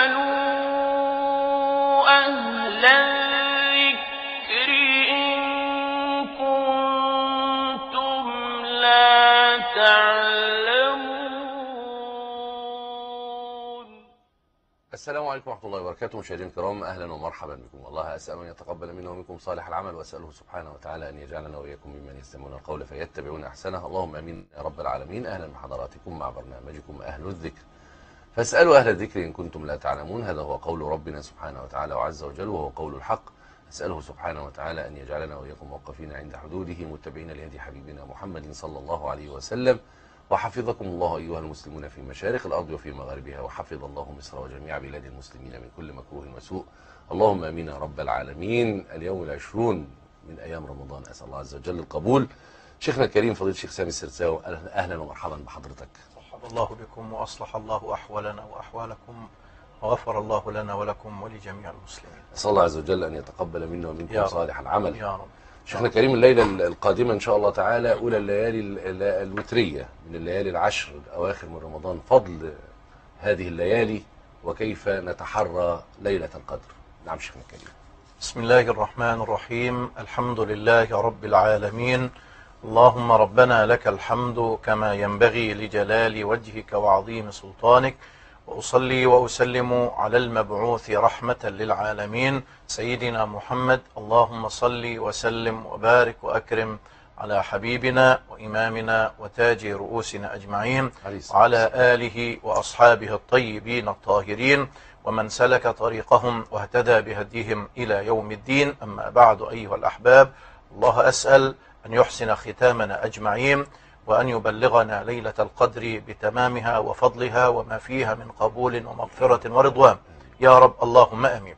أهل الذكر إن كنتم لا تعلمون. السلام عليكم ورحمة الله وبركاته. مشاهدينا الكرام، أهلا ومرحبا بكم. والله أسأل أن يتقبل منا ومنكم صالح العمل، وأسأله سبحانه وتعالى أن يجعلنا وإياكم ممن يستمعون القول فيتبعون أحسنه. اللهم آمين يا رب العالمين. أهلا بحضراتكم مع برنامجكم أهل الذكر، فاسألوا أهل الذكر إن كنتم لا تعلمون. هذا هو قول ربنا سبحانه وتعالى وعز وجل، وهو قول الحق. أسأله سبحانه وتعالى أن يجعلنا وإياكم موقفين عند حدوده، متبعين لهدي حبيبنا محمد صلى الله عليه وسلم. وحفظكم الله أيها المسلمون في مشارق الأرض وفي مغاربها، وحفظ الله مصر وجميع بلاد المسلمين من كل مكروه وسوء. اللهم آمين يا رب العالمين. اليوم 20 من أيام رمضان، أسأل الله عز وجل القبول. شيخنا الكريم فضيلة الشيخ سامي السرساوي، أهلا ومرحبا بحضرتك. مرحبا الله بكم، وأصلح الله أحوالنا وأحوالكم، وغفر الله لنا ولكم ولجميع المسلمين. أسأل الله عز وجل أن يتقبل منا ومنكم صالح العمل يا رب. شيخنا الكريم، الليلة القادمة إن شاء الله تعالى أولى الليالي الوترية من الليالي العشر الأواخر من رمضان. فضل هذه الليالي وكيف نتحرى ليلة القدر. نعم شيخنا الكريم. بسم الله الرحمن الرحيم. الحمد لله رب العالمين. اللهم ربنا لك الحمد كما ينبغي لجلال وجهك وعظيم سلطانك، وأصلي وأسلم على المبعوث رحمة للعالمين سيدنا محمد. اللهم صل وسلم وبارك وأكرم على حبيبنا وإمامنا وتاج رؤوسنا أجمعين، وعلى آله وأصحابه الطيبين الطاهرين، ومن سلك طريقهم واهتدى بهديهم إلى يوم الدين. أما بعد أيها الأحباب، الله أسأل أن يحسن ختامنا أجمعين، وأن يبلغنا ليلة القدر بتمامها وفضلها وما فيها من قبول ومغفرة ورضوان يا رب، اللهم أمين.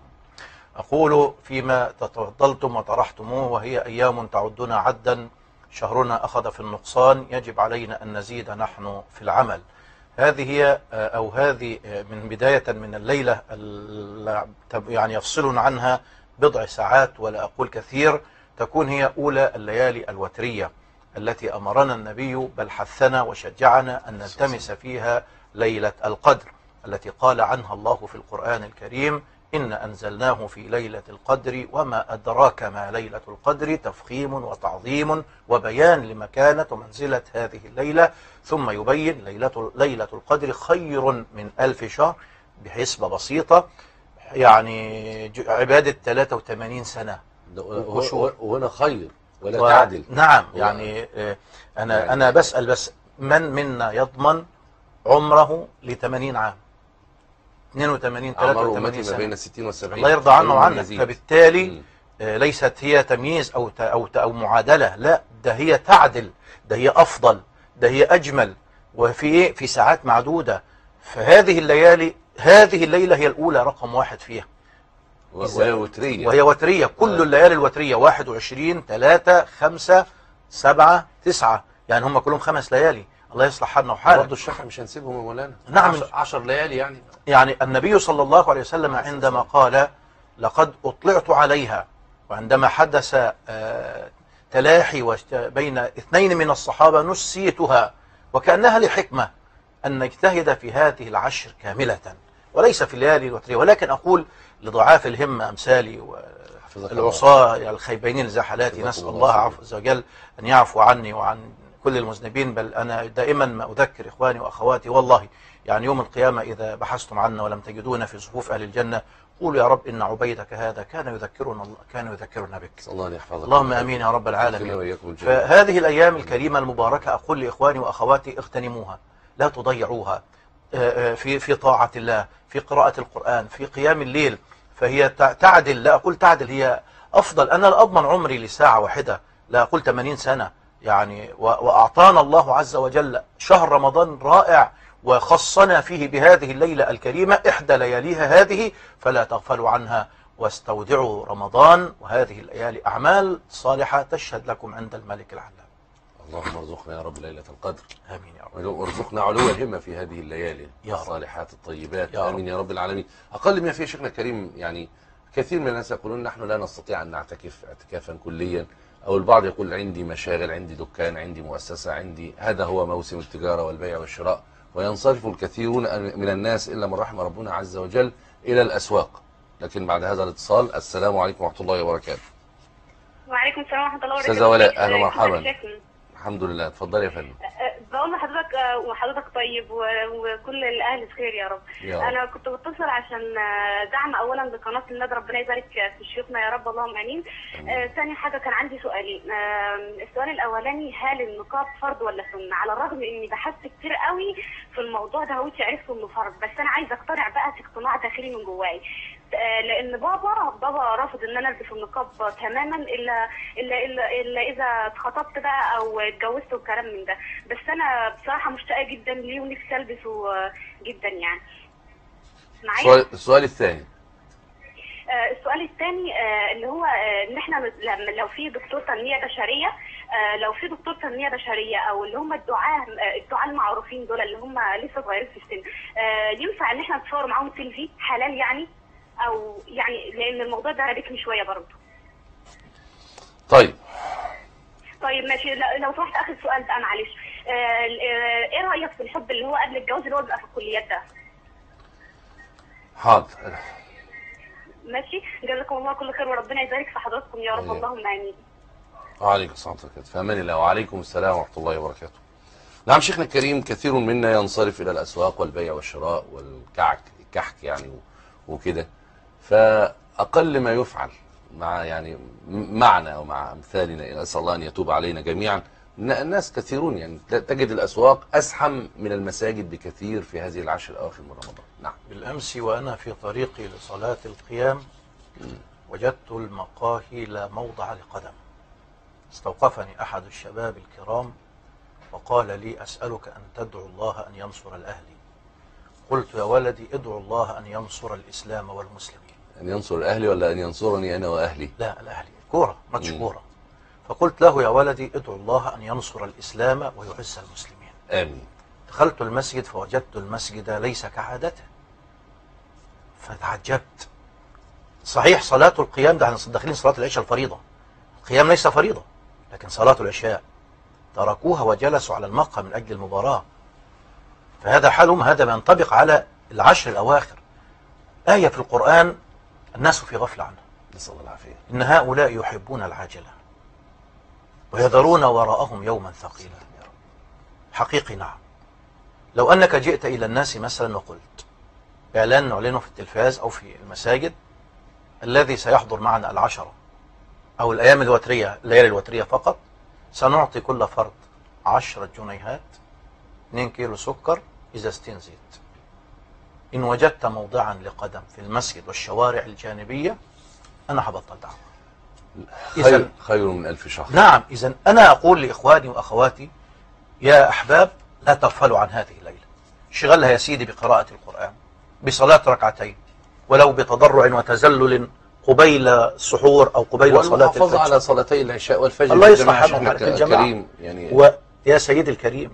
أقول فيما تفضلتم وطرحتموه، وهي أيام تعدنا عدا، شهرنا أخذ في النقصان، يجب علينا أن نزيد نحن في العمل. هذه هي هذه من بداية من الليلة يعني يفصلنا عنها بضع ساعات ولا أقول كثير، تكون هي أولى الليالي الوترية التي أمرنا النبي بل حثنا وشجعنا أن نلتمس فيها ليلة القدر، التي قال عنها الله في القرآن الكريم: إن أنزلناه في ليلة القدر وما أدراك ما ليلة القدر، تفخيم وتعظيم وبيان لمكانة ومنزلة هذه الليلة. ثم يبين ليلة القدر خير من 1000 شهر، بحسبة بسيطة يعني عبادة 83 سنة. وهنا خير ولا تعدل. نعم، يعني أنا بسأل بس، من منا يضمن عمره ل80 عام؟ 82 83 سنة، ما بين 60 و70. الله يرضى عنه وعنك. فبالتالي ليست هي تمييز أو معادلة، لا، ده هي تعدل، ده هي أفضل، ده هي أجمل، في ساعات معدودة. فهذه الليالي، هذه الليلة هي الأولى رقم 1 فيها، وهي وترية. كل الليالي الوترية 21 3 5 7 9، يعني هم كلهم 5 ليالي. الله يصلح حالنا وحالك. برضه الشفع مش هنسيبهم يا مولانا. نعم، 10 ليالي يعني النبي صلى الله عليه وسلم عندما قال لقد أطلعت عليها، وعندما حدث تلاحي بين 2 من الصحابة نسيتها، وكأنها لحكمة أن نجتهد في هذه العشر كاملة وليس في الليالي الوترية. ولكن أقول لضعاف الهمة أمثالي والعصاة الخيبين الزحلاتي، نسأل الله عز وجل أن يعفو عني وعن كل المذنبين. بل أنا دائما ما أذكر إخواني وأخواتي، والله يعني يوم القيامة إذا بحثتم عنا ولم تجدونا في صفوف أهل الجنة، قولوا يا رب إن عبيدك هذا كان يذكرنا بك. الله يحفظك. اللهم آمين يا رب العالمين. فهذه الأيام الكريمة المباركة أقول لإخواني وأخواتي: اغتنموها، لا تضيعوها في طاعة الله، في قراءة القرآن، في قيام الليل. فهي تعدل، لا أقول تعدل، هي أفضل. أنا لا أضمن عمري لساعة واحدة، لا أقول 80 سنة يعني. وأعطانا الله عز وجل شهر رمضان رائع، وخصنا فيه بهذه الليلة الكريمة إحدى لياليها هذه، فلا تغفلوا عنها واستودعوا رمضان وهذه الليالي أعمال صالحة تشهد لكم عند الملك العلام. اللهم ارزقنا يا رب ليلة القدر. آمين يا رب. وارزقنا علو الهمة في هذه الليالي الصالحات الطيبات. آمين يا رب العالمين. أقل ما فيه شيخنا الكريم، يعني كثير من الناس يقولون نحن لا نستطيع أن نعتكف اعتكافا كليا، أو البعض يقول عندي مشاغل، عندي دكان، عندي مؤسسة، عندي، هذا هو موسم التجارة والبيع والشراء، وينصرف الكثيرون من الناس إلا من رحم ربنا عز وجل إلى الأسواق. لكن بعد هذا الاتصال، السلام عليكم ورحمة الله وبركاته. وعليكم السلام ورحمة الله وبركاته. أستاذة ولاء، أهلا ومرحبا. الحمد لله، اتفضلي يا فندم. بقول لحضرتك وحضرتك طيب وكل الاهل بخير يا رب. انا كنت بتصل عشان دعم اولا لقناه الندى، ربنا يبارك في شيوخنا يا رب، اللهم امين. ثاني حاجه كان عندي سؤالين. السؤال الاولاني، هل النقاب فرض ولا سنه؟ على الرغم اني بحثت كتير قوي في الموضوع ده وانت عرفت انه فرض، بس انا عايزه اقتنع بقى في اقتناع داخلي من جواي، لان بابا رافض ان انا البس النقاب تماما الا اذا اتخطبت بقى او اتجوزت والكلام من ده. بس انا بصراحه مشتاقه جدا ليه ونفسي البسه جدا يعني. السؤال الثاني. السؤال الثاني اللي هو ان احنا لو في دكتور تنميه بشريه، او اللي هم الدعاة المعروفين دول اللي هم لسه صغيرين في السن، ينفع ان احنا نتصور معاهم سيلفي؟ حلال يعني؟ او يعني لان الموضوع ده رابكني شويه برضه. طيب ماشي. لو سمحت اخر سؤال بقى معلش، ايه رايك في الحب اللي هو قبل الجواز اللي هو بيبقى في الكليات ده؟ حاضر. ماشي، جزاكم الله كل خير وربنا يبارك في حضراتكم يا رب، اللهم امين. وعليكم السلام ورحمه الله، في امان الله. وعليكم السلام ورحمه الله وبركاته. نعم شيخنا الكريم، كثير منا ينصرف الى الاسواق والبيع والشراء والكحك يعني وكده، فاقل ما يفعل معنا ومع امثالنا، نسال الله ان يتوب علينا جميعا. الناس كثيرون يعني تجد الاسواق ازحم من المساجد بكثير في هذه العشر الاواخر من رمضان. نعم. بالامس وانا في طريقي لصلاه القيام وجدت المقاهي لا موضع لقدم. استوقفني احد الشباب الكرام وقال لي: اسالك ان تدعو الله ان ينصر الاهلي. قلت: يا ولدي ادعو الله ان ينصر الاسلام والمسلمين. ان ينصر الاهلي ولا ان ينصرني انا واهلي؟ لا، الاهلي. كوره، ماتش كوره. فقلت له: يا ولدي ادعو الله ان ينصر الاسلام ويعز المسلمين. امين. دخلت المسجد فوجدت المسجد ليس كعادته، فتعجبت. صحيح صلاة القيام ده احنا داخلين صلاة العشاء الفريضة، القيام ليس فريضة، لكن صلاة العشاء تركوها وجلسوا على المقهى من أجل المباراة. فهذا حالهم، هذا ما ينطبق على العشر الأواخر. آية في القرآن الناس في غفلة عنها، نسأل الله العافية. إن هؤلاء يحبون العاجلة ويذرون وراءهم يوما ثقيلا. حقيقي نعم. لو أنك جئت إلى الناس مثلا وقلت إعلان نعلنه في التلفاز أو في المساجد: الذي سيحضر معنا العشرة أو الأيام الوترية، الليالي الوترية فقط، سنعطي كل فرد 10 جنيهات، 2 كيلو سكر، إزازتين زيت. إن وجدت موضعا لقدم في المسجد والشوارع الجانبية أنا هبطل دعوة. خير من 1000 شهر. نعم. إذن أنا أقول لإخواني وأخواتي: يا أحباب، لا تغفلوا عن هذه الليلة. شغلها يا سيدي بقراءة القرآن، بصلاة ركعتين، ولو بتضرع وتذلل قبيل السحور أو قبيل صلاة الفجر، والمحافظة على صلاتي العشاء والفجر. الله يصلح حالك الجماعة. يعني ويا سيدي الكريم،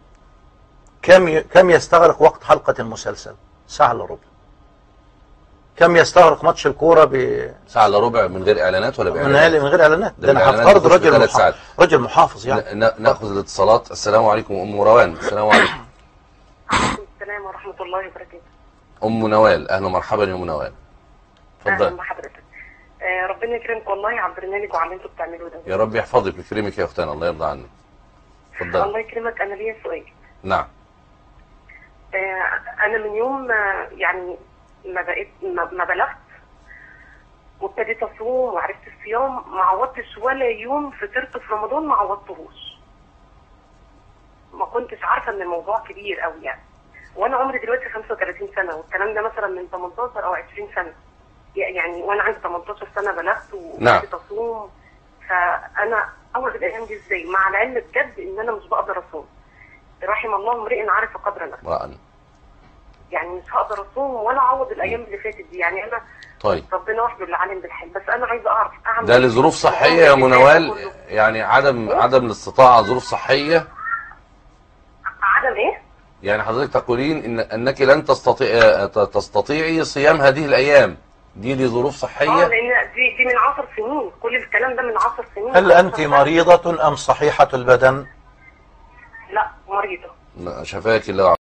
كم يستغرق وقت حلقة المسلسل؟ ساعة إلا ربع. كم يستغرق ماتش الكورة ساعة إلا ربع من غير إعلانات ولا بإعلانات؟ من غير إعلانات. ده أنا هفترض رجل محافظ يعني. نأخذ الاتصالات. السلام عليكم أم روان. السلام عليكم. السلام ورحمة الله وبركاته. أم نوال، أهلا ومرحبا يا أم نوال. اتفضل. أهلا بحضرتك. ربنا يكرمك والله على البرنامج وعلى اللي انتوا بتعملوه ده. يا رب يحفظك ويكرمك يا أختنا، الله يرضى عنك. اتفضل. الله يكرمك. أنا ليا سؤال. نعم. أنا من يوم يعني ما بلغت وابتديت أصوم وعرفت الصيام، ما عوضتش ولا يوم فطرت في رمضان، ما عوضتهوش. ما كنتش عارفة إن الموضوع كبير قوي يعني. وانا عمري دلوقتي 35 سنه، والكلام ده مثلا من 18 او 20 سنه يعني. وانا عندي 18 سنه بلغت وابتديت اصوم. فانا اول الايام دي ازاي، مع العلم بجد ان انا مش بقدر اصوم. رحم الله امرئ عارف قدر نفسه. يعني مش هقدر اصوم ولا اعوض الايام اللي فاتت دي يعني. انا طيب ربنا وحده اللي عالم بالحال، بس انا عايزه اعرف اعمل ده لظروف صحيه يا منوال؟ يعني عدم الاستطاعه ظروف صحيه؟ عدم ايه؟ يعني حضرتك تقولين انك لن تستطيعي صيام هذه الايام دي لظروف صحيه؟ لان دي من 10 سنين، كل الكلام ده من 10 سنين. هل انت مريضه ام صحيحه البدن؟ لا مريضه. شفاك الله.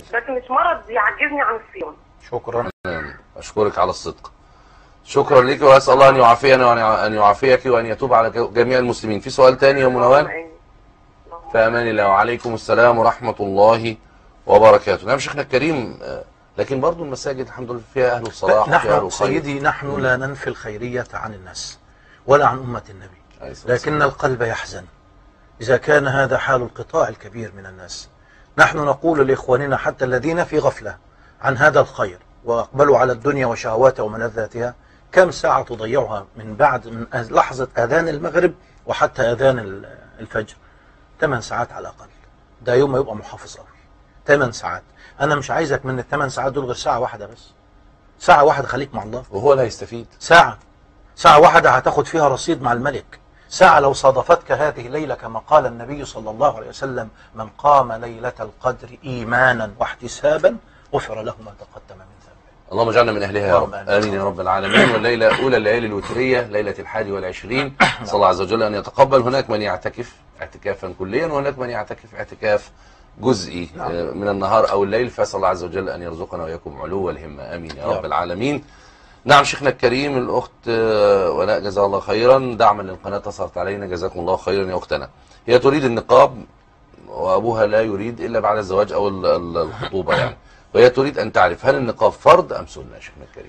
بس مش مرض يعجزني عن الصيام. شكرا. أشكرك على الصدق. شكرا لك، وأسأل الله أن يعافينا وأن يعافيك وأن يتوب على جميع المسلمين. في سؤال تاني يا منوال؟ في أمان الله. وعليكم السلام ورحمة الله وبركاته. نعم شيخنا الكريم، لكن برضو المساجد الحمد لله فيها أهل الصلاح وفيها أهل نحن الخير. سيدي نحن لا ننفي الخيرية عن الناس ولا عن أمة النبي، لكن القلب يحزن إذا كان هذا حال القطاع الكبير من الناس. نحن نقول لإخواننا حتى الذين في غفلة عن هذا الخير وأقبلوا على الدنيا وشهواتها وملذاتها، كم ساعة تضيعها من بعد من لحظة أذان المغرب وحتى أذان الفجر؟ 8 ساعات على الأقل. ده يوم ما يبقى محافظ قوي 8 ساعات. أنا مش عايزك من ال8 ساعات دول غير ساعة واحدة بس. ساعة واحدة خليك مع الله، وهو اللي هيستفيد. ساعة واحدة هتاخد فيها رصيد مع الملك. ساعة لو صادفتك هذه الليلة كما قال النبي صلى الله عليه وسلم: من قام ليلة القدر إيمانا واحتسابا غفر له ما تقدم من ذنبه. اللهم اجعلنا من أهلها يا رب. آمين يا رب العالمين. والليلة أولى الليالي الوترية، ليلة 21، صلى الله عز وجل أن يتقبل. هناك من يعتكف اعتكافا كليا، وهناك من يعتكف اعتكاف جزئي من النهار أو الليل، فأسأل الله عز وجل أن يرزقنا وإياكم علو الهمة. آمين يا رب العالمين. نعم شيخنا الكريم، الأخت ولاء جزاها الله خيرا دعما للقناة اتصلت علينا، جزاكم الله خيرا يا أختنا. هي تريد النقاب وأبوها لا يريد إلا بعد الزواج أو الخطوبة يعني، وهي تريد أن تعرف هل النقاب فرض أم سنة شيخنا الكريم؟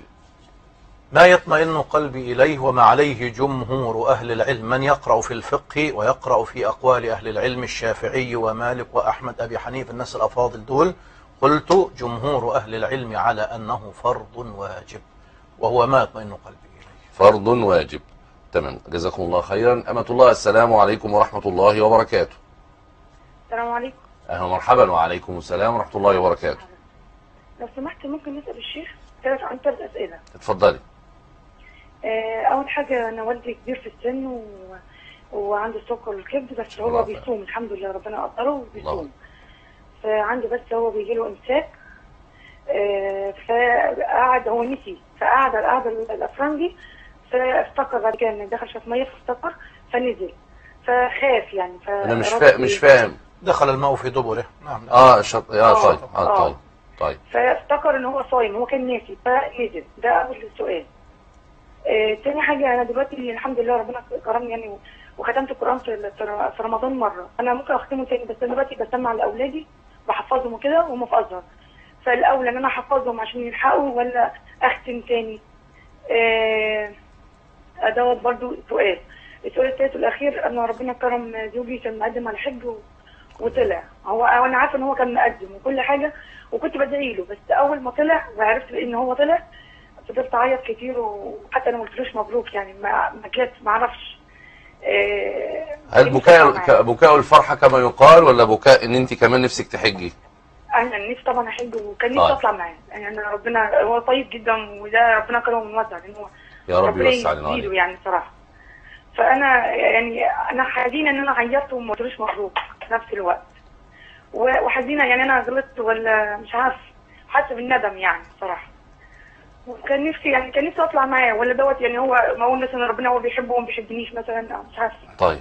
ما يطمئن قلبي إليه وما عليه جمهور أهل العلم، من يقرأ في الفقه ويقرأ في أقوال أهل العلم الشافعي ومالك وأحمد أبي حنيفة، الناس الأفاضل دول، قلت جمهور أهل العلم على أنه فرض واجب، وهو ما يطمئن قلبي إليه. فرض واجب. تمام، جزاكم الله خيرا. أمة الله، السلام عليكم ورحمة الله وبركاته. السلام عليكم. أهلا ومرحبا. وعليكم السلام ورحمة الله وبركاته. لو سمحت ممكن نسأل الشيخ عن 3 أسئلة. اتفضلي. أول حاجة أنا والدي كبير في السن وعنده السكر والكبد، بس هو بيصوم الحمد لله، ربنا قدره وبيصوم. فعندي بس هو بيجيله إمساك، فقعد هو نسي، فقعد على القعدة الأفرنجي، فافتكر بعد كده إن دخل شاف مية فافتكر فنزل، فخاف يعني. أنا مش فاهم. دخل الماء في دبره. نعم. طيب. فافتكر إن هو صايم، هو كان ناسي فنزل. ده أول سؤال. تاني حاجة، أنا دلوقتي الحمد لله ربنا كرمني يعني، وختمت القرآن في رمضان مرة. أنا ممكن أختمه تاني، بس أنا دلوقتي بسمع لأولادي بحفظهم وكده وهم في أزهر، فالأولى إن أنا أحفظهم عشان يلحقوا ولا أختم تاني؟ دوت برضو سؤال. السؤال الثالث والأخير، أنا ربنا كرم زوجي كان مقدم على حج وطلع. أنا عارفة إن هو كان مقدم وكل حاجة وكنت بدعي له، بس أول ما طلع وعرفت إن هو طلع فضلت أعيط كتير، وحتى أنا ما قلتلوش مبروك يعني، ما أعرفش. هل بكاء الفرحة كما يقال، ولا بكاء إن أنت كمان نفسك تحجي؟ أنا نفسي طبعا أحج، وكان نفسي أطلع معاه يعني. أنا ربنا هو طيب جدا، وده ربنا كرمه من وسع، لأن هو يا رب يوسع علينا يعني صراحة. فأنا يعني أنا حزينة إن أنا عيطت وما قلتلوش مبروك في نفس الوقت، وحزينة يعني أنا غلطت ولا مش عارف، حاسة بالندم يعني صراحة. وكان نفسي يعني كان نفسي أطلع معاه، ولا دوت يعني هو ما أقول مثلا ربنا هو بيحبه وما بيحبنيش مثلا، مش عارفة. طيب.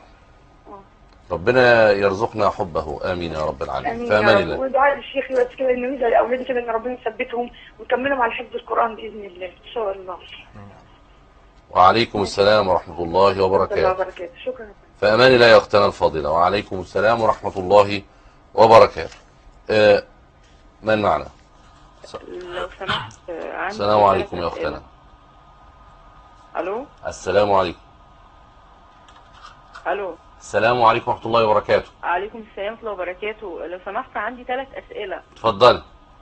ربنا يرزقنا حبه. آمين يا رب العالمين. فأمان الله. ودعاء الشيخ بس كده إنه يدعي لأولادي كده إن ربنا يثبتهم ويكملهم على حفظ القرآن بإذن الله إن شاء الله. وعليكم السلام ورحمة الله وبركاته. شكرا. فأمان الله يا أختنا الفاضلة. وعليكم السلام ورحمة الله وبركاته. من معنا؟ لو سمحت عندي. السلام عليكم يا أختنا. ألو. السلام عليكم. ألو. السلام عليكم ورحمة الله وبركاته. عليكم السلام ورحمة الله وبركاته. لو سمحت عندي 3 أسئلة. اتفضلي.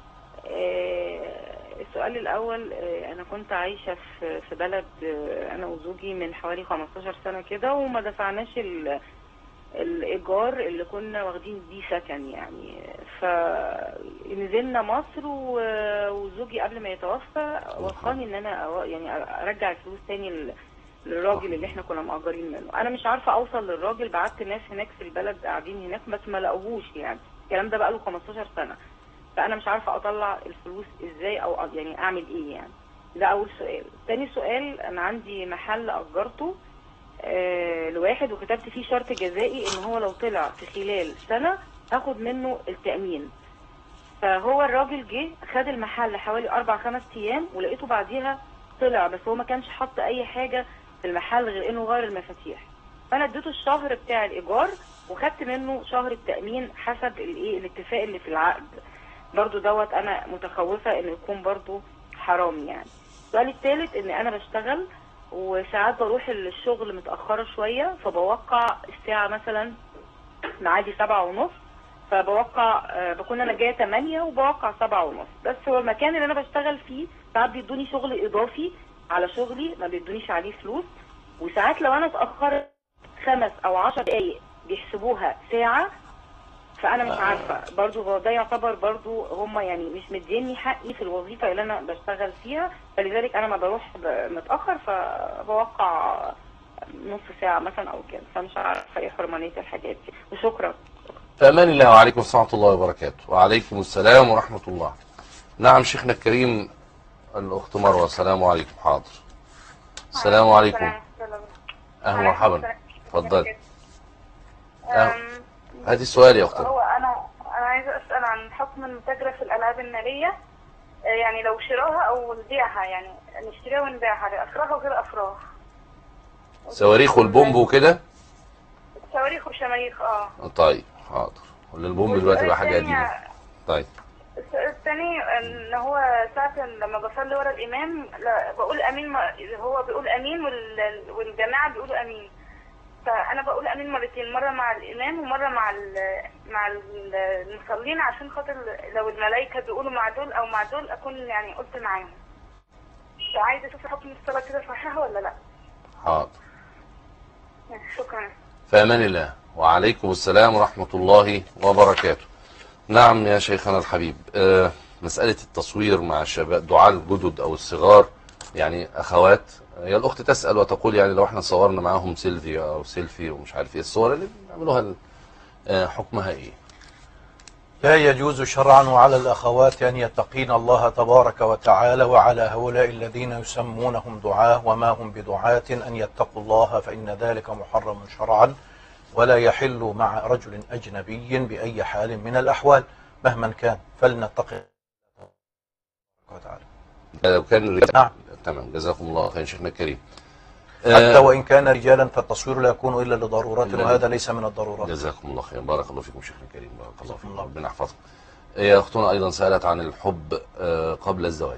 السؤال الأول، أنا كنت عايشة في بلد أنا وزوجي من حوالي 15 سنة كده، وما دفعناش الإيجار اللي كنا واخدين بيه سكن يعني. فنزلنا مصر، وزوجي قبل ما يتوفى وصاني إن أنا يعني أرجع الفلوس تاني للراجل اللي احنا كنا مأجرين منه. انا مش عارفه اوصل للراجل، بعت ناس هناك في البلد قاعدين هناك بس ما لقوهوش يعني. الكلام ده بقاله 15 سنه، فانا مش عارفه اطلع الفلوس ازاي او يعني اعمل ايه يعني. ده اول سؤال. تاني سؤال، انا عندي محل اجرته لواحد، وكتبت فيه شرط جزائي ان هو لو طلع في خلال سنه هاخد منه التأمين. فهو الراجل جه خد المحل حوالي 4-5 ايام، ولقيته بعديها طلع، بس هو ما كانش حط اي حاجه في المحل غير انه غير المفاتيح. فانا اديته الشهر بتاع الايجار وخدت منه شهر التامين حسب الاتفاق اللي في العقد. برضو دوت انا متخوفه انه يكون برضو حرام يعني. السؤال الثالث ان انا بشتغل وساعات بروح الشغل متاخره شويه، فبوقع الساعه مثلا معادي 7:30، فبوقع بكون انا جايه 8 وبوقع 7:30. بس هو المكان اللي انا بشتغل فيه ساعات بيدوني شغل اضافي على شغلي، ما بيدونيش عليه فلوس. وساعات لو انا اتاخرت 5 أو 10 دقايق بيحسبوها ساعه. فانا مش عارفه برضو ده يعتبر برضو هم يعني مش مديني حقي في الوظيفه اللي انا بشتغل فيها، فلذلك انا ما بروح متاخر فبوقع نص ساعه مثلا او كده. فمش عارفه ايه حرمانيه الحاجات دي. وشكرا. في امان الله. وعليكم السلام ورحمه الله وبركاته. وعليكم السلام ورحمه الله. نعم شيخنا الكريم الاخت مروه. السلام عليكم. حاضر. السلام عليكم. اهلا ومرحبا. اتفضلي. هاتي السؤال يا اختي. هو انا عايزه اسال عن حكم المتاجره في الالعاب الناريه، يعني لو شراها او بيعها، يعني نشتريها ونبيعها لافراح وغير افراح. صواريخ والبومب وكده. صواريخ وشماريخ. طيب حاضر. والبومب دلوقتي بقى حاجه قديمه. طيب. السؤال الثاني ان هو ساعه لما بصلي ورا الامام بقول امين، هو بيقول امين والجماعه بيقولوا امين، فانا بقول امين مرتين، مره مع الامام ومره مع المصلين، عشان خاطر لو الملائكه بيقولوا مع دول او مع دول اكون يعني قلت معاهم. فعايزه اشوف حكم الصلاه كده صحيحه ولا لا. حاضر. شكرا. في امان الله. وعليكم السلام ورحمه الله وبركاته. نعم يا شيخنا الحبيب، مساله التصوير مع الشباب دعاء الجدد او الصغار، يعني اخوات، هي الاخت تسال وتقول يعني لو احنا صورنا معاهم سيلفي او سيلفي ومش عارف ايه الصور اللي بيعملوها حكمها ايه؟ لا يجوز شرعا وعلى الأخوات أن يتقين الله تبارك وتعالى، وعلى هؤلاء الذين يسمونهم دعاة وما هم بدعاة أن يتقوا الله، فإن ذلك محرم شرعا، ولا يحل مع رجل أجنبي بأي حال من الأحوال مهما كان، فلنتقي الله وتعالى. لو كان نعم. تمام. جزاكم الله خير شيخنا الكريم. حتى وإن كان رجالا فالتصوير لا يكون إلا لضرورات، وهذا ليس من الضرورات. جزاكم الله خير. بارك الله فيكم شيخنا الكريم. بارك الله فيكم. ربنا يحفظكم. هي أختنا أيضا سألت عن الحب قبل الزواج.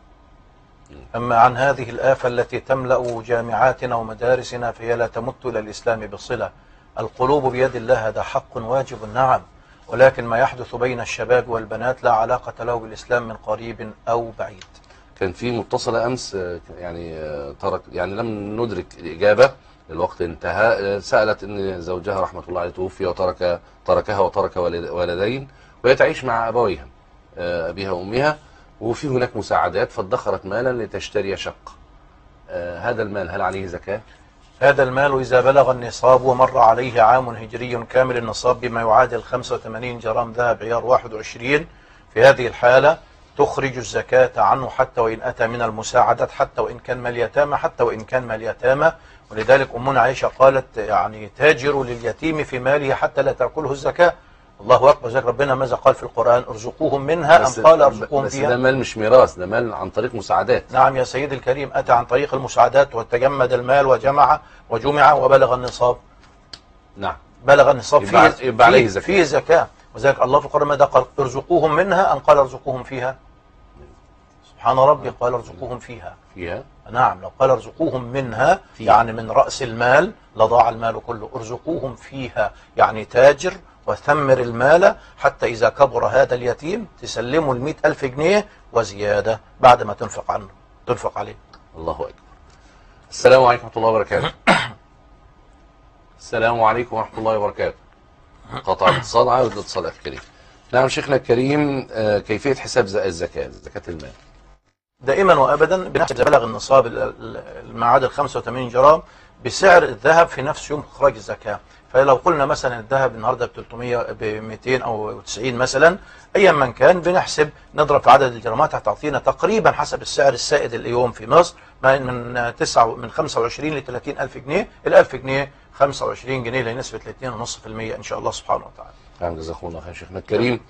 أما عن هذه الآفة التي تملأ جامعاتنا ومدارسنا فهي لا تمت إلى الإسلام بصلة. القلوب بيد الله، هذا حق واجب نعم، ولكن ما يحدث بين الشباب والبنات لا علاقة له بالإسلام من قريب أو بعيد. كان في متصلة أمس يعني ترك يعني لم ندرك الإجابة، الوقت انتهى، سألت أن زوجها رحمة الله عليه توفي وتركها وترك ولدين، وهي تعيش مع أبويها أبيها وأمها، وفي هناك مساعدات فادخرت مالا لتشتري شقة. هذا المال هل عليه زكاة؟ هذا المال إذا بلغ النصاب ومر عليه عام هجري كامل النصاب بما يعادل 85 جرام ذهب عيار 21، في هذه الحالة تخرج الزكاة عنه حتى وإن أتى من المساعدات، حتى وإن كان مال يتامى، حتى وإن كان مال يتامى. ولذلك أمنا عائشة قالت يعني تاجروا لليتيم في ماله حتى لا تأكله الزكاة. الله أكبر. ذلك ربنا ماذا قال في القرآن؟ ارزقوهم منها أم قال ارزقوهم فيها؟ بس ده مال مش ميراث، ده مال عن طريق مساعدات. نعم يا سيدي الكريم، أتى عن طريق المساعدات وتجمد المال وجمع وبلغ النصاب. نعم بلغ النصاب يبقى عليه زكاة. فيه زكاة. وذلك الله في القرآن ماذا قال؟ ارزقوهم منها أم قال ارزقوهم فيها؟ سبحان ربي، قال ارزقوهم فيها. نعم، لو قال ارزقوهم منها يعني من رأس المال لضاع المال كله. ارزقوهم فيها يعني تاجر وثمر المال حتى إذا كبر هذا اليتيم تسلمه 100,000 جنيه وزيادة بعد ما تنفق عليه. الله أكبر. السلام عليكم ورحمة الله وبركاته. السلام عليكم ورحمة الله وبركاته. قطع الاتصال، عاود الاتصال أخي الكريم. نعم شيخنا الكريم، كيفية حساب الزكاة، زكاة المال؟ دائما وأبدا بنحسب بلغ النصاب المعادل 85 جرام بسعر الذهب في نفس يوم إخراج الزكاة. فلو قلنا مثلا الذهب النهارده ب 300 ب 200 أو 90 مثلا، أيا من كان بنحسب نضرب في عدد الجرامات هتعطينا تقريبا حسب السعر السائد اليوم في مصر من 25 ل 30,000 جنيه. ال1000 جنيه 25 جنيه لنسبة 2.5% إن شاء الله سبحانه وتعالى. نعم جزاكم الله خير شيخنا الكريم.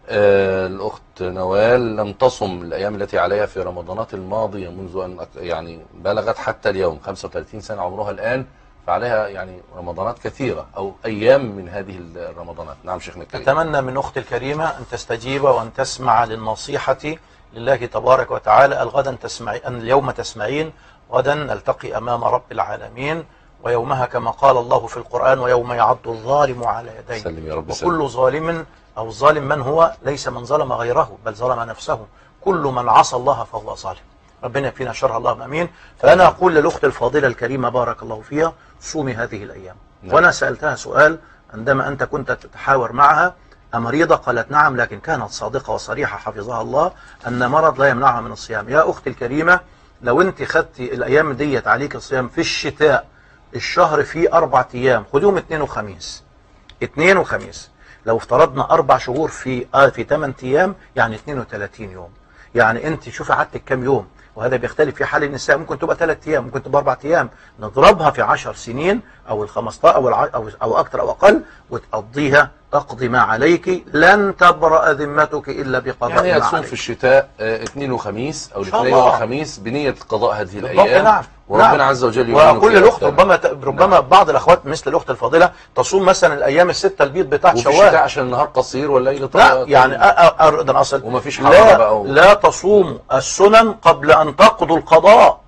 الأخت نوال لم تصم الأيام التي عليها في رمضانات الماضية منذ أن يعني بلغت حتى اليوم 35 سنة عمرها الآن، فعليها يعني رمضانات كثيرة أو أيام من هذه الرمضانات. نعم شيخنا الكريم. أتمنى من أختي الكريمة أن تستجيب وأن تسمع للنصيحة لله تبارك وتعالى. اليوم تسمعين، غدا نلتقي أمام رب العالمين، ويومها كما قال الله في القرآن: ويوم يعض الظالم على يديه. سلم يا رب. وكل ظالم أو الظالم من هو؟ ليس من ظلم غيره بل ظلم نفسه. كل من عصى الله فهو ظالم. ربنا يكفينا شر، اللهم امين. فانا اقول للاخت الفاضله الكريمه بارك الله فيها: صومي هذه الايام. وانا سالتها سؤال عندما انت كنت تتحاور معها: امريضه؟ قالت نعم، لكن كانت صادقه وصريحه حفظها الله ان مرض لا يمنعها من الصيام. يا اختي الكريمه، لو انت خدتي الايام ديت عليك الصيام في الشتاء، الشهر فيه 4 ايام، خديهم اثنين وخميس. اثنين وخميس لو افترضنا 4 شهور في 8 ايام، يعني 32 يوم. يعني انت شوفي عدتك كام يوم، وهذا بيختلف في حال النساء، ممكن تبقى 3 ايام، ممكن تبقى 4 ايام، نضربها في 10 سنين او ال 15 او اكثر او اقل، وتقضيها، تقضي ما عليك، لن تبرأ ذمتك الا بقضاء يعني ما تصوم عليك. في الشتاء اثنين وخميس او إن شاء الاثنين الله. والخميس بنية قضاء هذه بالضبط، الايام. نعم. وربنا نعم. عز وجل يعينك. وكل يا الاخت أختنا. ربما بعض الاخوات مثل الاخت الفاضله تصوم مثلا الايام السته البيض بتاعت وفي شوال. الشتاء عشان النهار قصير والليل طويل. لا يعني اقدر اصل ومفيش حرارة بقى لا تصوموا السنن قبل ان تقضوا القضاء.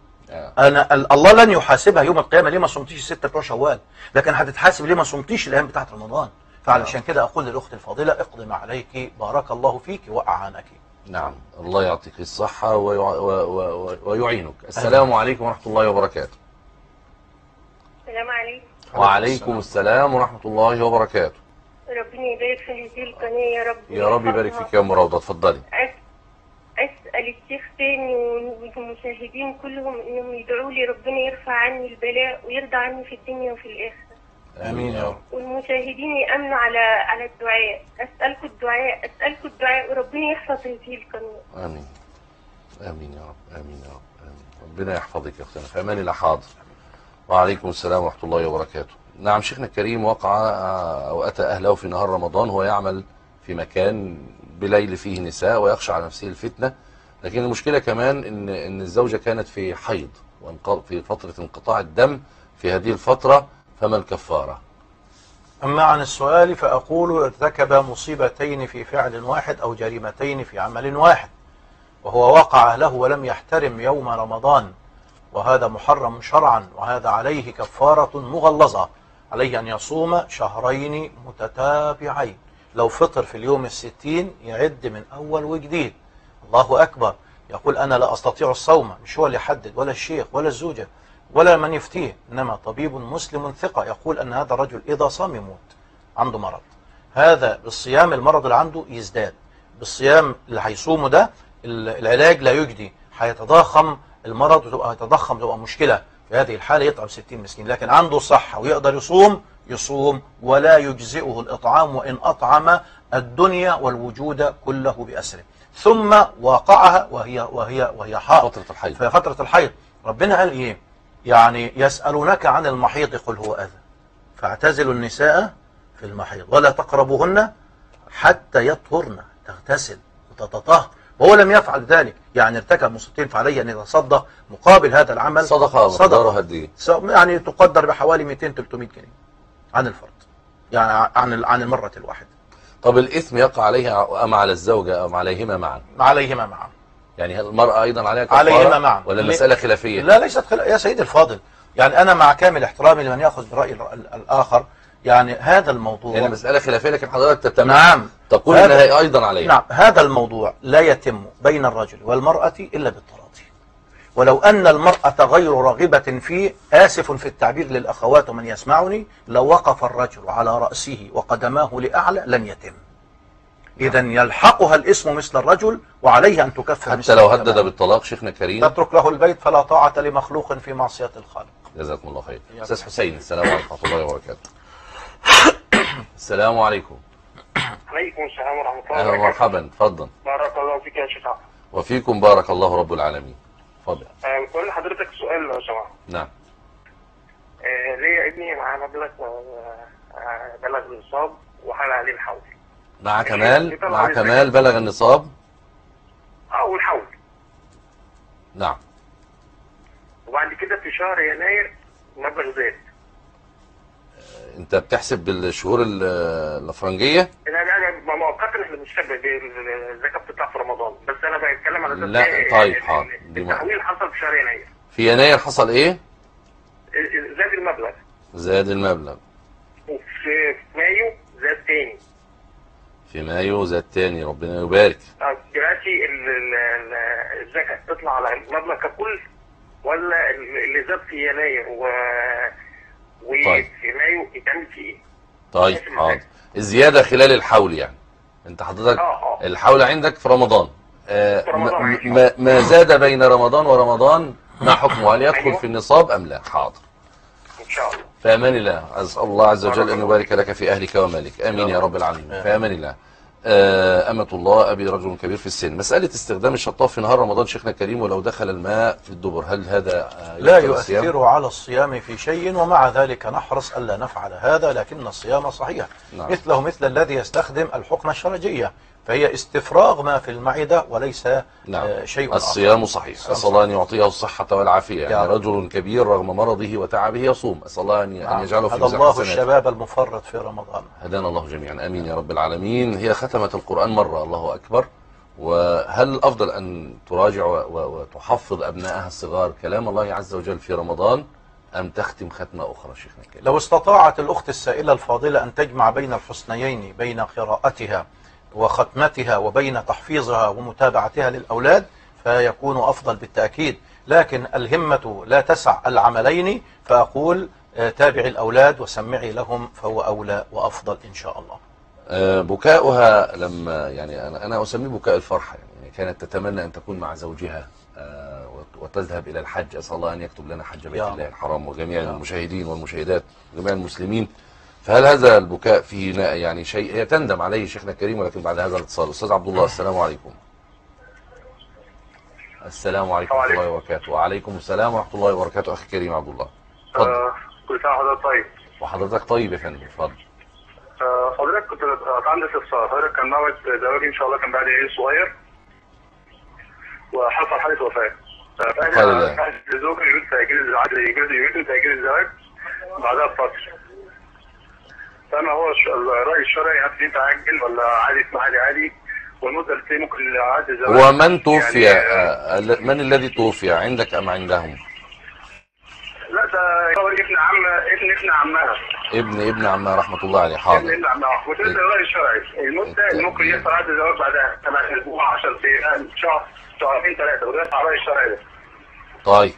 الله لن يحاسبها يوم القيامه ليه ما صمتيش 6 بتوع شوال، لكن هتتحاسب ليه ما صمتيش الايام بتاعت رمضان. فعلشان كده اقول للاخت الفاضله: اقضي ما عليك، بارك الله فيك واعانك. نعم، الله يعطيك الصحة ويعينك. السلام عليكم ورحمة الله وبركاته. السلام عليكم. وعليكم السلام ورحمة الله وبركاته. ربنا يبارك في هذه القناة يا رب. يا رب يبارك فيك يا أم روضة، اتفضلي. أسأل الشيخ تاني والمشاهدين كلهم إنهم يدعوا لي ربنا يرفع عني البلاء ويرضى عني في الدنيا وفي الآخرة. آمين يا رب. والمشاهدين يأمنوا على الدعاء. أسألكم الدعاء وربنا يحفظ هذه القناة. آمين. آمين يا رب. آمين يا رب. آمين. ربنا يحفظك يا أختنا. في أمان الله. حاضر. وعليكم السلام ورحمة الله وبركاته. نعم شيخنا الكريم، وقع أو أتى أهله في نهار رمضان، هو يعمل في مكان بليل فيه نساء ويخشى على نفسه الفتنة، لكن المشكلة كمان إن الزوجة كانت في حيض في فترة انقطاع الدم في هذه الفترة، فما الكفارة؟ أما عن السؤال فأقول: ارتكب مصيبتين في فعل واحد أو جريمتين في عمل واحد، وهو وقع أهله ولم يحترم يوم رمضان، وهذا محرم شرعا، وهذا عليه كفارة مغلظة. عليه أن يصوم 2 شهرين متتابعين. لو فطر في اليوم 60 يعد من أول وجديد. الله أكبر. يقول: أنا لا أستطيع الصوم. مش هو اللي يحدد، ولا الشيخ ولا الزوجة ولا من يفتيه، إنما طبيب مسلم ثقة يقول أن هذا الرجل إذا صام يموت، عنده مرض. هذا بالصيام المرض اللي عنده يزداد، بالصيام اللي هيصومه ده العلاج لا يجدي، هيتضخم المرض وتبقى مشكلة. في هذه الحالة يطعم 60 مسكين. لكن عنده صحة ويقدر يصوم ولا يجزئه الإطعام وإن أطعم الدنيا والوجود كله بأسره. ثم واقعها وهي حائض، فترة الحيض. في فترة الحيض. ربنا قال إيه؟ يعني يسألونك عن المحيض قل هو أذى فاعتزلوا النساء في المحيض ولا تقربوهن حتى يطهرن، تغتسل وتتطهر، وهو لم يفعل ذلك، يعني ارتكب مصيبتين، فعليه ان يتصدق مقابل هذا العمل. صدقة مقدارها قد ايه؟ يعني تقدر بحوالي 200-300 جنيه عن الفرد، يعني عن المرة الواحدة. طب الإثم يقع عليها أم على الزوجة أم عليهما معا؟ عليهما معا. يعني المرأة أيضا عليها كفارة؟ عليهما معا. ولا مسألة خلافية؟ لا ليست يا سيدي الفاضل، يعني أنا مع كامل احترامي لمن يأخذ برأي الآخر، يعني هذا الموضوع يعني مسألة خلافية، لكن حضرتك نعم تقول أنها أيضا عليها. نعم، هذا الموضوع لا يتم بين الرجل والمرأة إلا بالتراضي. ولو أن المرأة غير راغبة فيه، آسف في التعبير للأخوات ومن يسمعني، لو وقف الرجل على رأسه وقدماه لأعلى لن يتم. إذا يلحقها الاسم مثل الرجل، وعليه أن تكفر حتى لو هدد بالطلاق شيخنا كريم. تترك له البيت، فلا طاعة لمخلوق في معصية الخالق. جزاكم الله خير. أستاذ حسين، السلام عليكم ورحمة الله وبركاته. السلام عليكم. عليكم السلام ورحمة الله أهلا وبركاته. ومرحبا، اتفضل. بارك الله فيك يا شيخ. وفيكم بارك الله رب العالمين. اتفضل. بقول لحضرتك سؤال لو سمحت. نعم. ليا ابني معاه مبلغ بلغ النصاب وحال عليه الحول. مع كمال بلغ النصاب. والحول. نعم. وبعد كده في شهر يناير مبلغ زاد. انت بتحسب بالشهور الافرنجيه؟ لا مؤقتا احنا بنشتغل الزكاه بتطلع في رمضان، بس انا بتكلم على لا طيب حاضر. التحويل حصل في شهر يناير. في يناير حصل ايه؟ زاد المبلغ. زاد المبلغ. وفي مايو زاد تاني. في مايو زاد تاني، ربنا يبارك. دلوقتي الزكاه تطلع على المبلغ ككل ولا اللي زاد في يناير طيب. وفي مايو يتعمل فيه ايه؟ طيب حاضر. الزياده خلال الحول يعني. انت حضرتك الحول عندك في رمضان. ما زاد بين رمضان ورمضان ما حكمه؟ هل يدخل في النصاب ام لا؟ حاضر ان شاء الله. في امان الله. اسال الله عز وجل ان يبارك لك في اهلك ومالك. امين يا رب العالمين. في امان الله. أمة الله أبي رجل كبير في السن. مسألة استخدام الشطاف في نهار رمضان شيخنا الكريم ولو دخل الماء في الدبر، هل هذا لا يؤثر على الصيام في شيء، ومع ذلك نحرص ألا نفعل هذا، لكن الصيام صحيح. نعم. مثله مثل الذي يستخدم الحقنة الشرجية، فهي استفراغ ما في المعدة وليس نعم. شيء الصيام صحيح. أسأل الله أن يعطيه الصحة والعافية. يعني رجل كبير رغم مرضه وتعبه يصوم، أسأل الله أن يجعله في هذا الله الشباب المفرط في رمضان. هدانا الله جميعا. أمين يا رب العالمين. هي ختمت القرآن مرة، الله أكبر. وهل الأفضل أن تراجع وتحفظ أبنائها الصغار كلام الله عز وجل في رمضان أم تختم ختمة أخرى شيخنا الكريم؟ لو استطاعت الأخت السائلة الفاضلة أن تجمع بين الحسنيين، بين قراءتها وختمتها وبين تحفيظها ومتابعتها للأولاد، فيكون أفضل بالتأكيد. لكن الهمة لا تسع العملين، فأقول تابع الأولاد وسمعي لهم، فهو أولى وأفضل إن شاء الله. بكاؤها لما يعني أنا أسميه بكاء الفرحة، يعني كانت تتمنى أن تكون مع زوجها وتذهب إلى الحج. أسأل الله أن يكتب لنا حج بيت الله الحرام وجميع المشاهدين والمشاهدات وجميع المسلمين. فهل هذا البكاء فيه يعني شيء هي تندم عليه شيخنا الكريم؟ ولكن بعد هذا الاتصال أستاذ عبد الله، السلام عليكم. السلام عليكم ورحمة الله وبركاته. وعليكم السلام ورحمة الله وبركاته. أخي الكريم عبد الله، اتفضل. كل سنة وحضرتك طيب. وحضرتك طيب يا فندم، اتفضل. حضرتك كنت عندي استفسار. حضرتك كان موعد زواجي ان شاء الله كان بعد عيد صغير وحصل حاله وفاه. فانا الزوج يريد تاجيل الزواج بعدها بفتره. فما هو الراي الشرعي؟ هل انت عاجل ولا عادي اسمها عادي؟ والمده اللي ممكن عاد الزواج. ومن توفي يعني من الذي توفي عندك ام عندهم؟ لا ده ابن عمها. ابن عمها رحمه الله عليه. حاضر. ابن عمها. وده الراي الشرعي. المده اللي ممكن يحصل عاد الزواج بعدها 8 اسبوع 10 ايام شهر شهرين 3، وده الراي الشرعي ده. طيب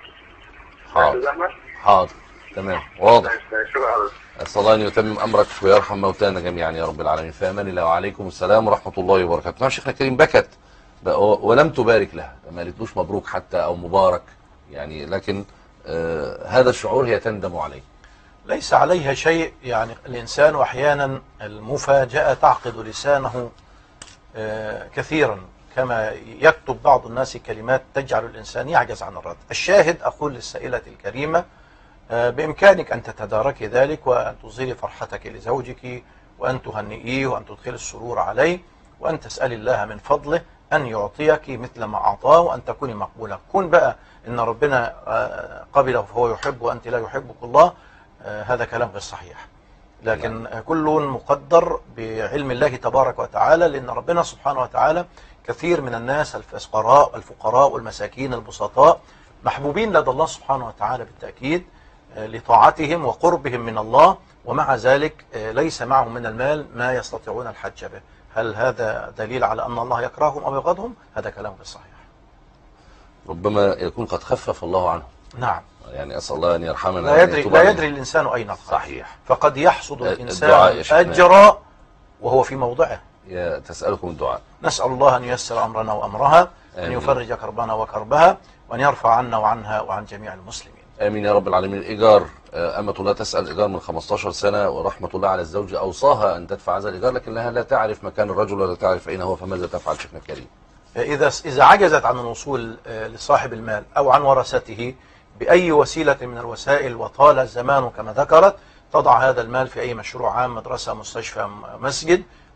حاضر تمام واضح. أسأل الله أن يتمم أمرك ويرحم موتانا جميعا يا رب العالمين. في أمان الله. وعليكم السلام ورحمة الله وبركاته. نعم شيخنا الكريم بكت ولم تبارك لها، ما قالتلوش مبروك حتى أو مبارك يعني، لكن هذا الشعور هي تندم عليه. ليس عليها شيء. يعني الإنسان أحيانا المفاجأة تعقد لسانه كثيرا، كما يكتب بعض الناس كلمات تجعل الإنسان يعجز عن الرد. الشاهد أقول للسائلة الكريمة بإمكانك أن تتداركي ذلك وأن تظهري فرحتك لزوجك وأن تهنئيه وأن تدخل السرور عليه وأن تسألي الله من فضله أن يعطيك مثل ما أعطاه وأن تكوني مقبولة. كون بقى إن ربنا قبله فهو يحب وأنت لا يحبك الله، هذا كلام غير صحيح. لكن كل مقدر بعلم الله تبارك وتعالى، لأن ربنا سبحانه وتعالى كثير من الناس الفقراء والمساكين البسطاء محبوبين لدى الله سبحانه وتعالى بالتأكيد لطاعتهم وقربهم من الله، ومع ذلك ليس معهم من المال ما يستطيعون الحج به. هل هذا دليل على أن الله يكرههم أو يبغضهم؟ هذا كلام غير صحيح. ربما يكون قد خفف الله عنه. نعم. يعني أسأل الله أن يرحمنا. لا يدري الإنسان أين الخير. صحيح. فقد يحصد الإنسان أجرا وهو في موضعه. تسألكم الدعاء. نسأل الله أن ييسر أمرنا وأمرها، أن يفرج كربنا وكربها، وأن يرفع عنا وعنها وعن جميع المسلمين. آمين يا رب العالمين. الإيجار، أمة الله تسأل إيجار من 15 سنة ورحمة الله على الزوجة أوصاها أن تدفع هذا الإيجار، لكنها لا تعرف مكان الرجل ولا تعرف أين هو، فماذا تفعل شيخنا الكريم؟ إذا عجزت عن الوصول لصاحب المال أو عن ورثته بأي وسيلة من الوسائل وطال الزمان كما ذكرت، تضع هذا المال في أي مشروع عام، مدرسة، مستشفى، مسجد،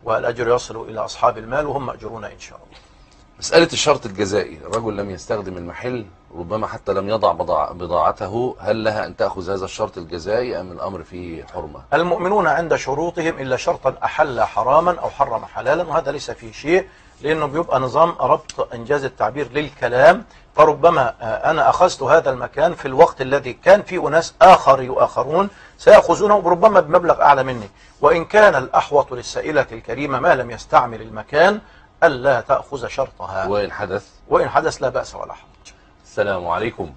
والأجر يصل إلى أصحاب المال وهم مأجرون إن شاء الله. مسألة الشرط الجزائي، الرجل لم يستخدم المحل، ربما حتى لم يضع بضاعته، هل لها أن تأخذ هذا الشرط الجزائي أم الأمر فيه حرمة؟ المؤمنون عند شروطهم إلا شرطا أحل حراما أو حرم حلالا، وهذا ليس فيه شيء، لأنه بيبقى نظام ربط إنجاز التعبير للكلام. فربما أنا أخذت هذا المكان في الوقت الذي كان فيه أناس آخرون سيأخذونه ربما بمبلغ أعلى مني، وإن كان الأحوط للسائلة الكريمة ما لم يستعمل المكان ألا تأخذ شرطها، وإن حدث لا بأس ولا حرج. السلام عليكم.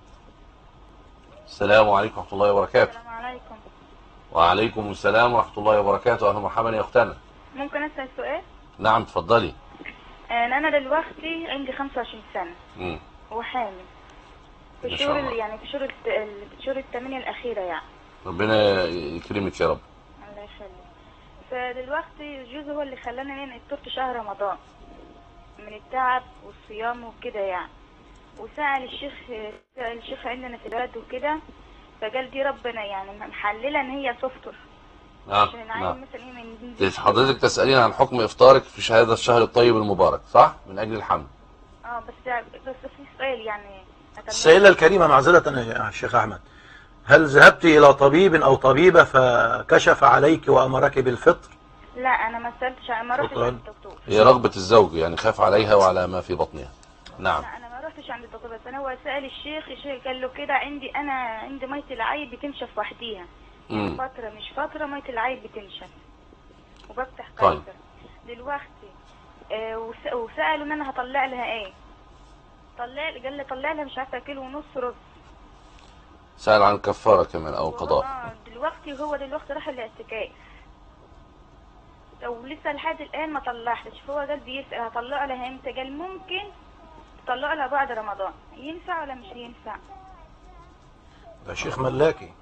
السلام عليكم ورحمة الله وبركاته. السلام عليكم. وعليكم السلام ورحمة الله وبركاته. أهلا ومرحبا يا أختنا. ممكن أسأل سؤال؟ نعم تفضلي. أنا دلوقتي عندي 25 سنة وحامل في شهور يعني في شهور الثمانية الأخيرة يعني. ربنا يكرمك يا رب. الله يخليك. فدلوقتي جوزي هو اللي خلاني أنا افطرت شهر رمضان من التعب والصيام وكده يعني، وسأل الشيخ عندنا في البلد وكده، فقال دي ربنا يعني محللة إن هي تفطر. نعم. عشان العيل مثلا إيه من حضرتك تسألين عن حكم إفطارك في هذا الشهر الطيب المبارك، صح؟ من أجل الحمل. بس في سؤال يعني. السائلة الكريمة معذرة يا شيخ أحمد، هل ذهبت إلى طبيب أو طبيبة فكشف عليك وأمرك بالفطر؟ لا أنا ما سألتش، ما رحتش عند الدكتور. هي رغبة الزوج يعني، خاف عليها وعلى ما في بطنها. نعم. لا أنا ما رحتش عند الدكتور، بس أنا هو سأل الشيخ قال له كده عندي مية العيب بتنشف وحديها. فترة مش فترة مية العيب بتنشف وبفتح قيصر. دلوقتي وسألوا إن أنا هطلع لها إيه؟ قال لي طلع لها مش عارفة 1.5 كيلو رز. سأل عن كفارة كمان أو قضاء. دلوقتي راح الاعتكاف ولسه لحد الآن ما طلعتش، فهو قال بيسأل هطلع لها امتى؟ قال ممكن تطلع لها بعد رمضان. ينفع ولا مش ينفع؟ ده شيخ ملاكي.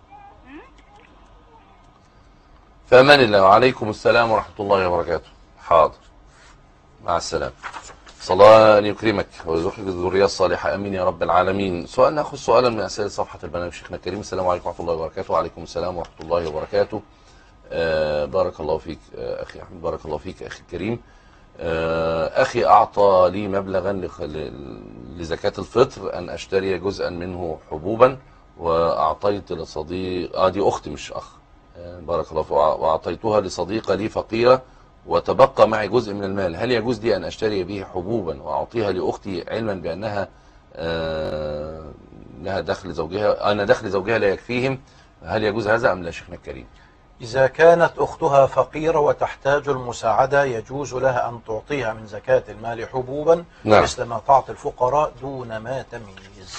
فأمان الله. وعليكم السلام ورحمة الله وبركاته. حاضر، مع السلامة. صلاة أن يكرمك ويرزقك الذرية الصالحة، أمين يا رب العالمين. نأخذ سؤالا من أسئلة صفحة البرنامج شيخنا الكريم. السلام عليكم ورحمة الله وبركاته. وعليكم السلام ورحمة الله وبركاته. بارك الله فيك أخي أحمد، بارك الله فيك أخي الكريم. أخي أعطى لي مبلغا لزكاة الفطر أن أشتري جزءا منه حبوبا، وأعطيت لصديق دي أختي مش أخ، بارك الله فيك، وأعطيتها لصديقة لي فقيرة وتبقى معي جزء من المال. هل يجوز لي أن أشتري به حبوبا وأعطيها لأختي علما بأنها لها دخل زوجها، أنا دخل زوجها لا يكفيهم؟ هل يجوز هذا أم لا شيخنا الكريم؟ إذا كانت أختها فقيرة وتحتاج المساعدة يجوز لها أن تعطيها من زكاة المال حبوبا. نعم. مثل ما تعطي الفقراء دون ما تمييز.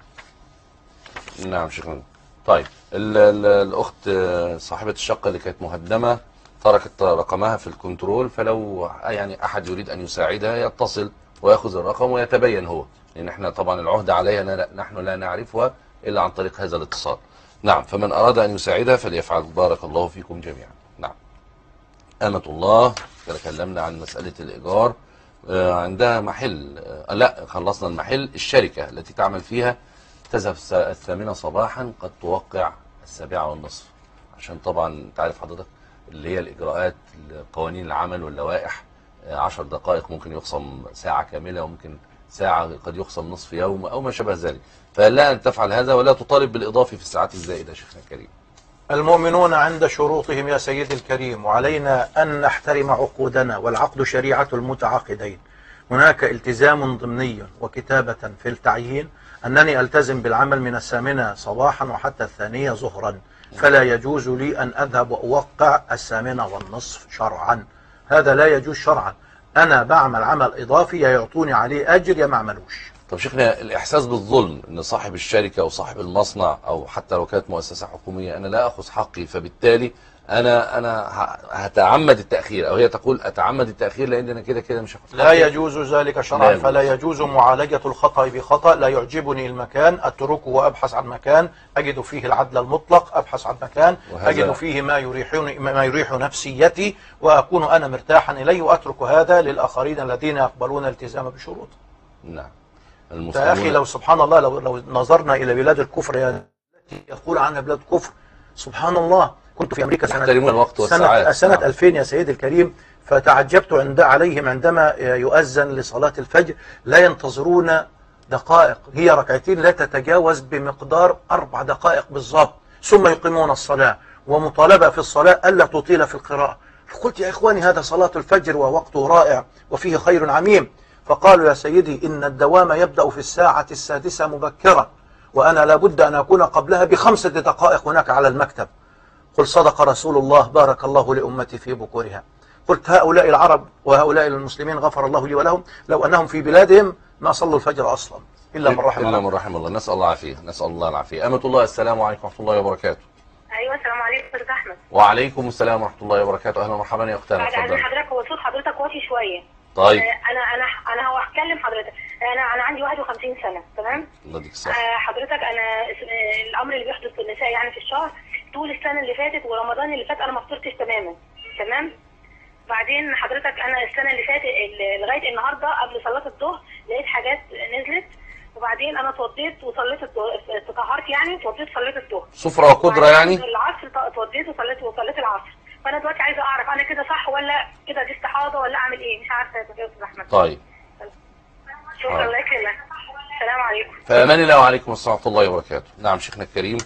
نعم شكرا. طيب الأخت صاحبة الشقة اللي كانت مهدمة تركت رقمها في الكنترول، فلو يعني أحد يريد أن يساعدها يتصل ويأخذ الرقم ويتبين هو، لأن احنا طبعا العهدة عليها نحن لا نعرفها إلا عن طريق هذا الاتصال. نعم، فمن أراد أن يساعدها فليفعل. بارك الله فيكم جميعا. نعم. أمة الله، تكلمنا عن مسألة الإيجار. عندها محل، لا خلصنا المحل. الشركة التي تعمل فيها تذهب 8 صباحا، قد توقع 7:30، عشان طبعا تعرف حضرتك اللي هي الإجراءات، قوانين العمل واللوائح. 10 دقائق ممكن يخصم ساعة كاملة، وممكن ساعة قد يخصم نصف يوم أو ما شابه ذلك. فلا أن تفعل هذا ولا تطالب بالإضافة في الساعات الزائدة شيخنا الكريم. المؤمنون عند شروطهم يا سيدي الكريم، وعلينا أن نحترم عقودنا، والعقد شريعة المتعاقدين. هناك التزام ضمني وكتابة في التعيين أنني ألتزم بالعمل من 8 صباحا وحتى 2 ظهرا، فلا يجوز لي أن أذهب وأوقع 8:30 شرعا. هذا لا يجوز شرعا. أنا بعمل عمل إضافي، يا يعطوني عليه أجر يا ما عملوش. طب شيخنا، الإحساس بالظلم أن صاحب الشركة أو صاحب المصنع أو حتى لو كانت مؤسسة حكومية أنا لا أخذ حقي، فبالتالي أنا هتعمد التأخير، أو هي تقول أتعمد التأخير لأن أنا كده مش هاخد. لا يجوز ذلك شرعا. فلا يجوز معالجة الخطأ بخطأ. لا يعجبني المكان أتركه وأبحث عن مكان أجد فيه العدل المطلق، أبحث عن مكان أجد فيه ما يريح نفسيتي وأكون أنا مرتاحا إليه، وأترك هذا للآخرين الذين يقبلون الالتزام بشروط. نعم. يا أخي لو سبحان الله، لو نظرنا إلى بلاد الكفر التي يقول عنها بلاد كفر، سبحان الله، كنت في أمريكا سنة 2000 يا سيدي الكريم، فتعجبت عليهم عندما يؤذن لصلاة الفجر لا ينتظرون دقائق، هي ركعتين لا تتجاوز بمقدار 4 دقائق بالضبط، ثم يقيمون الصلاة، ومطالبة في الصلاة ألا تطيل في القراءة. فقلت يا إخواني هذا صلاة الفجر ووقته رائع وفيه خير عميم. فقالوا يا سيدي إن الدوام يبدأ في الساعة 6 مبكرا، وأنا لابد أن أكون قبلها ب5 دقائق هناك على المكتب. قل صدق رسول الله بارك الله لأمتي في بكورها. قلت هؤلاء العرب وهؤلاء المسلمين غفر الله لي ولهم لو أنهم في بلادهم ما صلوا الفجر أصلا إلا من رحم الله. إلا من رحم الله. نسأل الله العافية، نسأل الله العافية. أمة الله السلام عليكم ورحمة الله وبركاته. ايوه السلام عليكم استاذ احمد. وعليكم السلام ورحمة الله وبركاته. أهلا ومرحبا يا أختنا. بعد اذن حضرتك هو صوت حضرتك واطي شويه. طيب. انا هكلم حضرتك. انا عندي 51 سنه تمام. الله يديك الصحة. حضرتك انا الامر اللي بيحدث بالنساء يعني في الشهر طول السنه اللي فاتت ورمضان اللي فات انا ما فطرتش تماما تمام. بعدين حضرتك انا السنه اللي فاتت لغايه النهارده قبل صلاه الظهر لقيت حاجات نزلت، وبعدين انا اتوضيت وصليت تطهرت يعني اتوضيت صليت الظهر. صفرة وقدرة يعني؟ العصر اتوضيت وصليت العصر. فانا دلوقتي عايزه اعرف انا كده صح ولا كده دي استحاضه ولا اعمل ايه؟ مش عارفه يا استاذ احمد. طيب. شكرا الله يكرمك. السلام عليكم. فأمان الله وعليكم السلام ورحمة الله وبركاته. نعم شيخنا الكريم.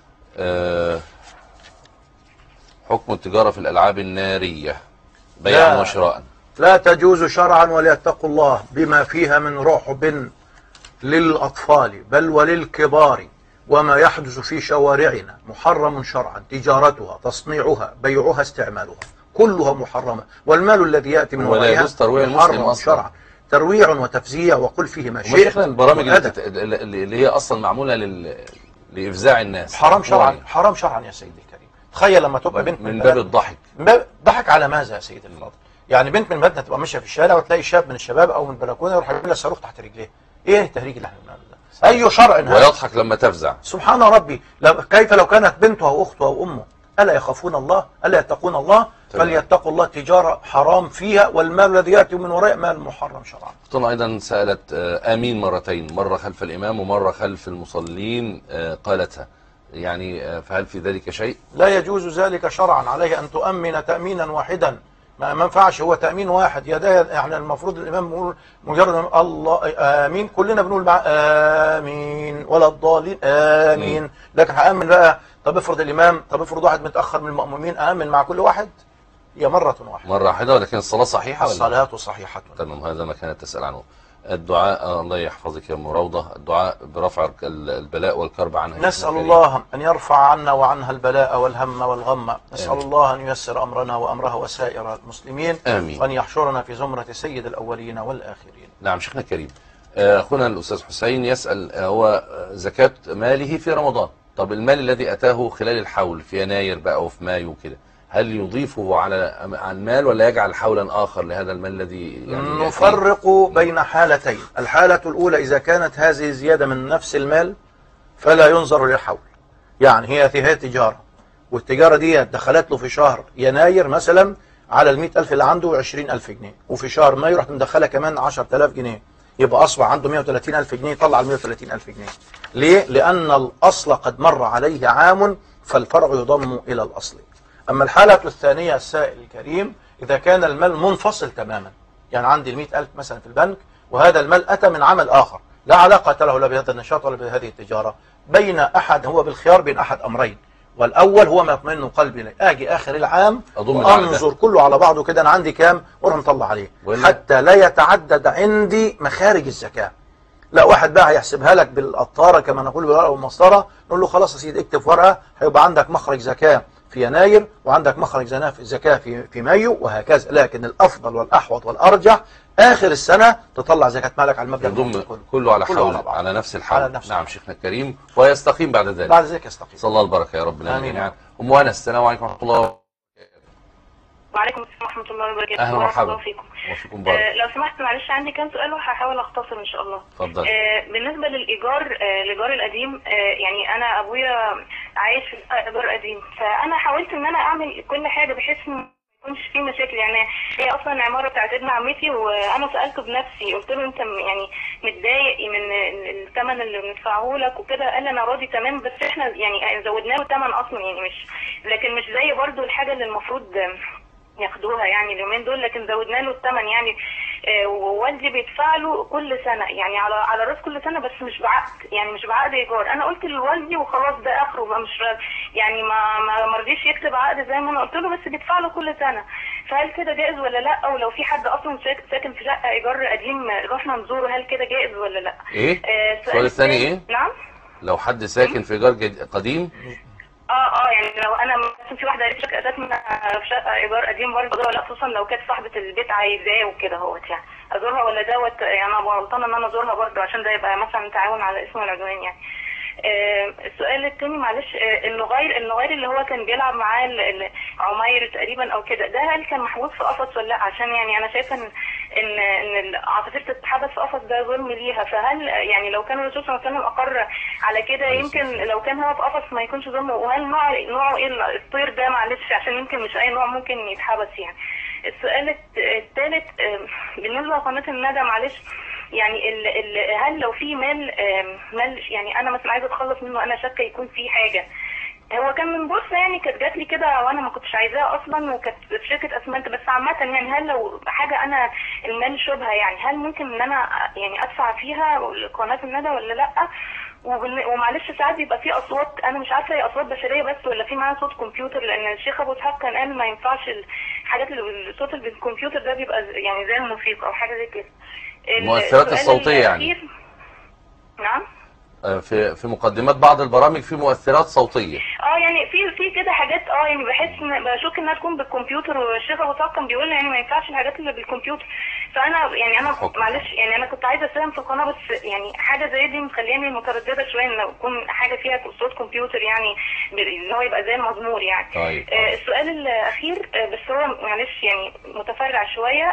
حكم التجارة في الألعاب النارية بيعا وشراء. لا تجوز شرعا، وليتقوا الله بما فيها من رعب للأطفال بل وللكبار. وما يحدث في شوارعنا محرم شرعا، تجارتها تصنيعها بيعها استعمالها كلها محرمة، والمال الذي يأتي من ورائها محرم شرعا، ترويع وتفزيع وقل فيه ما شئت. البرامج اللي هي أصلا معمولة لإفزاع الناس حرام شرعا، حرام شرعا يا سيدي الكريم. تخيل لما تبقى بنت من باب الضحك. ضحك على ماذا يا سيدي الفاضل؟ يعني بنت من بلدنا تبقى ماشيه في الشارع وتلاقي شاب من الشباب او من البلكونه يروح يجيب لها صاروخ تحت رجليه. ايه التهريج اللي احنا بنعمله ده؟ اي شرع هذا؟ ويضحك لما تفزع. سبحان ربي. كيف لو كانت بنته او اخته او امه؟ الا يخافون الله؟ الا يتقون الله؟ فليتقوا الله. تجاره حرام فيها، والمال الذي ياتي من وراء مال محرم شرعا. طبعا ايضا سالت امين مرتين، مره خلف الامام ومره خلف المصلين قالتها، يعني فهل في ذلك شيء؟ لا يجوز ذلك شرعا. عليه ان تؤمن تامينا واحدا. ما ينفعش هو تأمين واحد يدايا، يعني المفروض الإمام يقول مجرد الله آمين كلنا بنقول مع آمين ولا الضالين آمين، لكن هأمن بقى. طب افرض الإمام، طب افرض واحد متأخر من المأمومين، أأمن مع كل واحد؟ هي مرة واحدة. مرة واحدة، ولكن الصلاة صحيحة ولا؟ الصلاة صحيحة. تمام. هذا ما كانت تسأل عنه. الدعاء الله يحفظك يا أم روضة، الدعاء برفع البلاء والكرب عنها. نسأل الله أن يرفع عنا وعنها البلاء والهم والغم. نسأل الله أن ييسر أمرنا وأمرها وسائر المسلمين. آمين. وأن يحشرنا في زمرة سيد الأولين والآخرين. نعم شيخنا الكريم. أخونا الأستاذ حسين يسأل، هو زكاة ماله في رمضان، طب المال الذي أتاه خلال الحول في يناير بقى وفي مايو كده، هل يضيفه على المال ولا يجعل حولا آخر لهذا المال الذي يعني نفرق بين حالتين. الحالة الأولى إذا كانت هذه زيادة من نفس المال فلا ينظر للحول، يعني هي تجارة، والتجارة دي دخلت له في شهر يناير مثلا على 100,000 اللي عنده 20,000 جنيه، وفي شهر مايو راح مدخلها كمان 10,000 جنيه، يبقى أصبح عنده 130,000 جنيه، يطلع 130,000 جنيه. ليه؟ لأن الأصل قد مر عليه عام فالفرع يضم إلى الأصل. أما الحالة الثانية السائل الكريم، إذا كان المال منفصل تماما، يعني عندي 100,000 مثلا في البنك، وهذا المال أتى من عمل آخر لا علاقة له لا بهذا النشاط ولا بهذه التجارة، بين أحد، هو بالخيار بين أحد أمرين، والأول هو ما يطمئن قلبي إليه، أجي آخر العام أنظر كله على بعضه كده أنا عندي كام وأنا مطلع عليه، حتى لا يتعدد عندي مخارج الزكاة. لا واحد بقى هيحسبها لك بالقطارة كما نقول بالورقة والمسطرة، نقول له خلاص يا سيدي اكتب ورقة، هيبقى عندك مخرج زكاة في يناير وعندك مخرج زكاة في مايو وهكذا. لكن الأفضل والأحوط والأرجح آخر السنة تطلع زكاة مالك على المبلغ يضم كله على حول، على نفس الحول. نعم شيخنا الكريم، ويستقيم بعد ذلك. بعد ذلك يستقيم. صلى الله البركة يا رب العالمين. يعني أم أنس، السلام عليكم ورحمة الله. وعليكم السلام ورحمة الله وبركاته. أهلا ومرحبا. وفيكم بارك. لو سمحت معلش عندي كام سؤال وهحاول أختصر إن شاء الله. اتفضل. بالنسبة الإيجار القديم، يعني أنا أبويا عايش في إيجار قديم، فأنا حاولت إن أنا أعمل كل حاجة بحيث ما يكونش فيه مشاكل. يعني هي أصلا العمارة بتاعت ابن عمتي، وأنا سألته بنفسي قلت له أنت يعني متضايق من الثمن اللي بندفعه لك وكده؟ قال لي أنا راضي تمام، بس إحنا يعني زودنا له ثمن أصلا، يعني مش، لكن مش زي برضو الحاجة اللي المفروض ياخدوها يعني اليومين دول، لكن زودنا له الثمن يعني. ووالدي بيدفع له كل سنه يعني على راس كل سنه، بس مش بعقد، يعني مش بعقد ايجار. انا قلت لوالدي وخلاص ده اخره بقى، مش يعني ما رضيش يكتب عقد زي ما انا قلت له، بس بيدفع له كل سنه. فهل كده جائز ولا لا؟ او لو في حد اصلا ساكن في شقه ايجار قديم رحنا نزوره، هل كده جائز ولا لا؟ ايه السؤال الثاني ايه؟ نعم، لو حد ساكن في ايجار قديم. يعني لو انا مثلا في واحده قريبتي كانت في شقه ايجار قديم برضه، ولا خصوصا لو كانت صاحبه البيت عايزاه وكده اهوت، يعني ازورها ولا دوت؟ يعني انا غلطانه ان انا ازورها برضه، عشان ده يبقى مثلا تعاون على اسم العدوان يعني. السؤال الثاني معلش، النغير اللي هو كان بيلعب معاه عمير تقريبا او كده، ده هل كان محبوس في قفص ولا لا؟ عشان يعني انا شايفه ان عاصفير تتحبس في قفص ده ظلم ليها. فهل يعني لو كان الرسول صلى الله عليه وسلم اقر على كده، يمكن لو كان هو في قفص ما يكونش ظلم؟ وهل نوعه ايه الطير ده معلش؟ عشان يمكن مش اي نوع ممكن يتحبس يعني. السؤال الثالث بالنسبه لقناه الندى معلش، يعني هل لو في مال يعني انا مثلا عايزه اتخلص منه، انا شاكه يكون في حاجه، هو كان من بورصه يعني، كانت جات لي كده وانا ما كنتش عايزاها اصلا، وكانت في شركه اسمنت، بس عامه يعني هل لو حاجه انا المال شبهه يعني، هل ممكن ان انا يعني ادفع فيها قناه الندى ولا لا؟ ومعلش ساعات بيبقى في اصوات انا مش عارفه هي اصوات بشريه بس ولا في معاها صوت كمبيوتر، لان الشيخ ابو اسحاق كان قال ما ينفعش الحاجات اللي الصوت اللي بالكمبيوتر ده بيبقى يعني زي الموسيقى او حاجه زي كده. المؤثرات الصوتيه يعني. نعم، في مقدمات بعض البرامج في مؤثرات صوتيه. يعني في كده حاجات يعني بحس بشك انها تكون بالكمبيوتر، والشيخ ابو اسحاق كان بيقول يعني ما ينفعش الحاجات اللي بالكمبيور. فانا يعني انا معلش يعني انا كنت عايزه اساهم في القناه، بس يعني حاجه زي دي مخلياني متردده شويه ان يكون حاجه فيها صوت كمبيوتر، يعني ان هو يبقى زي المزمور يعني. طيب. السؤال الاخير بس هو معلش يعني متفرع شويه.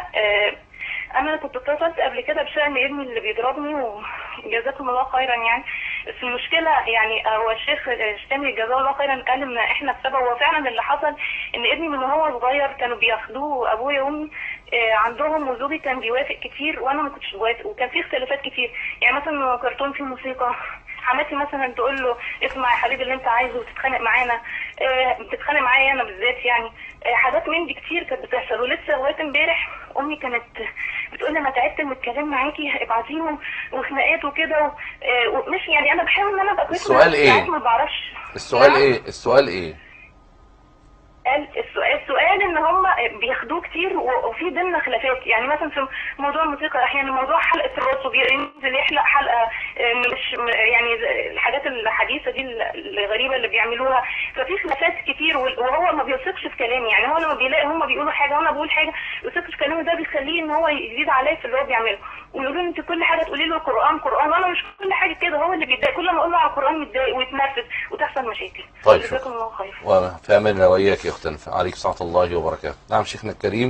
انا كنت اتصلت قبل كده بشأن ابني اللي بيضربني وجزاكم الله خيرا يعني، بس المشكله يعني هو الشيخ الشامي جزاه الله خيرا قال ان احنا السبب. هو فعلا اللي حصل ان ابني من وهو صغير كانوا بياخدوه ابويا وامي عندهم، وزوجي كان بيوافق كتير وانا ما كنتش بوافق، وكان في اختلافات كتير. يعني مثلا كرتون فيه موسيقى، حماتي مثلا تقول له اسمع يا حبيبي اللي انت عايزه، وتتخانق معانا، بتتخانق معايا انا بالذات يعني. حاجات من دي كتير كانت بتحصل. ولسه لغايه امبارح امي كانت بتقول لي انا تعبت من الكلام معاكي، ابعتيهم وخناقات وكده ومش يعني انا بحاول ان انا ابقى كويسه. السؤال ايه؟ ما بعرفش. السؤال ايه؟ السؤال ان هم بياخدوه كتير وفي ضمن خلافات، يعني مثلا في موضوع الموسيقى احيانا موضوع حلقه الراس وبينزل يحلق حلقه مش يعني الحاجات الحديثه دي الغريبه اللي بيعملوها، ففي خلافات كتير وهو ما بيثقش في كلامي. يعني هو لما بيلاقي هم بيقولوا حاجه وانا بقول حاجه ما بيثقش في كلامي، ده بيخليه ان هو يزيد عليا في اللي هو بيعمله، ويقولوا لي انت كل حاجه تقولي له قران قران، وانا مش كل حاجه كده، هو اللي بيتضايق كل ما اقول له على القران يتضايق ويتنرفز وتحصل مشاكل. طيب جزاكم الله خير. وفي اماننا واياك يا اختنا، عليك سعه الله وبركاته. نعم شيخنا الكريم.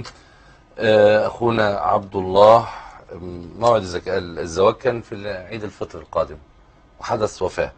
اخونا عبد الله، موعد الزواج كان في عيد الفطر القادم وحدث وفاه،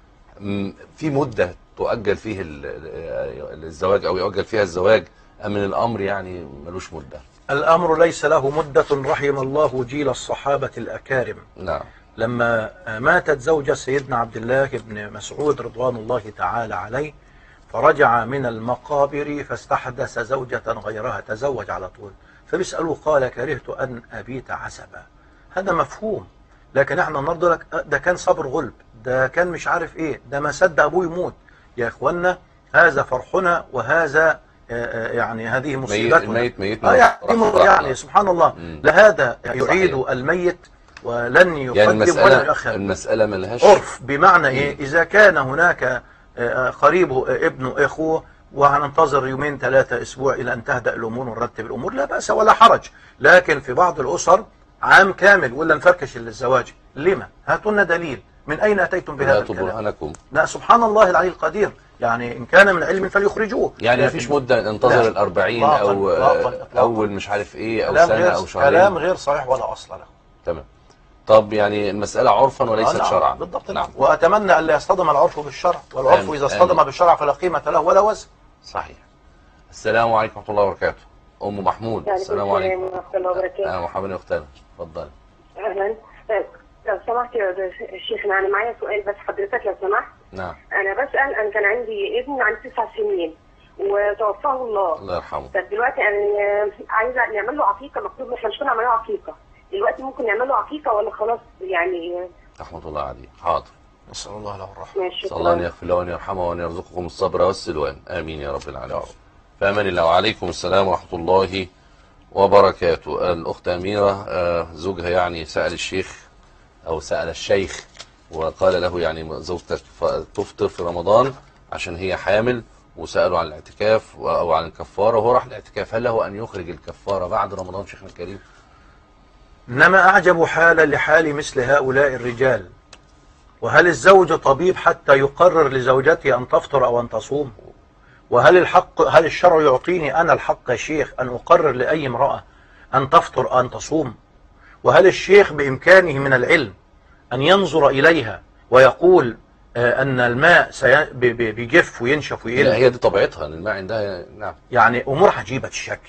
في مده تؤجل فيه الزواج او يؤجل فيها الزواج ام من الامر يعني ملوش مده؟ الامر ليس له مده، رحم الله جيل الصحابه الاكارم. نعم. لما ماتت زوجة سيدنا عبد الله بن مسعود رضوان الله تعالى عليه، فرجع من المقابر فاستحدث زوجة غيرها، تزوج على طول. فبيسألوه قال كرهت أن أبيت عسبا. هذا مفهوم، لكن احنا النهارده لك ده كان صبر غلب، ده كان مش عارف ايه، ده ما صدق ابوه يموت. يا اخوانا هذا فرحنا، وهذا يعني هذه مصيبتنا. الميت يعني سبحان الله. لهذا يعيد الميت ولن يقدم ولا يؤخر. المسألة ملهاش عرف، بمعنى ايه؟ اذا كان هناك قريبه ابنه اخوه وهننتظر يومين ثلاثة اسبوع الى ان تهدأ الامور ونرتب الامور، لا بأس ولا حرج. لكن في بعض الاسر عام كامل ولا نفركش للزواج، لما؟ هاتوا لنا دليل، من اين اتيتم بهذا الكلام؟ برهانكم. لا سبحان الله العلي القدير، يعني ان كان من علم فليخرجوه. يعني مفيش مدة ننتظر ال40 او اول مش عارف ايه او سنة او شهرين. كلام غير صحيح ولا اصل له. تمام. طب يعني المسألة عرفا وليست شرعا. بالضبط. نعم. وأتمنى أن لا يصطدم العرف بالشرع، والعرف إذا اصطدم بالشرع فلا قيمة له ولا وزن. صحيح. السلام عليكم ورحمة الله وبركاته. أم محمود. السلام عليكم ورحمة الله وبركاته. مرحبا يا أختنا، اتفضلي. أهلا. لو سمحت يا شيخنا، أنا معايا سؤال بس حضرتك لو سمحت. نعم. أنا بسأل، أنا كان عندي ابن عنده 9 سنين، وتوفاه الله. الله يرحمه. طب دلوقتي انا عايزه نعمل له عقيقه، مكتوب احنا مش هنعمل له عقيقه دلوقتي، ممكن نعمل له عقيقه ولا خلاص يعني؟ رحمة الله عليه. حاضر. نسأل الله له الرحمة. نسأل الله أن يغفر له وأن يرحمه وأن يرزقكم الصبر والسلوان. آمين يا رب العالمين. فأمان الله. وعليكم السلام ورحمة الله وبركاته. الأخت أميرة زوجها يعني سأل الشيخ أو سأل الشيخ وقال له يعني زوجتك تفطر في رمضان عشان هي حامل، وسألوا عن الاعتكاف أو عن الكفارة وهو راح الاعتكاف، هل له أن يخرج الكفارة بعد رمضان شيخنا الكريم؟ إنما أعجب حالا لحال مثل هؤلاء الرجال. وهل الزوج طبيب حتى يقرر لزوجته أن تفطر أو أن تصوم؟ وهل هل الشرع يعطيني أنا الحق يا شيخ أن أقرر لأي امرأة أن تفطر أو أن تصوم؟ وهل الشيخ بإمكانه من العلم أن ينظر إليها ويقول أن الماء بيجف وينشف ويقل؟ لا، هي دي طبيعتها، أن الماء عندها. نعم. يعني أمور عجيبة الشكل.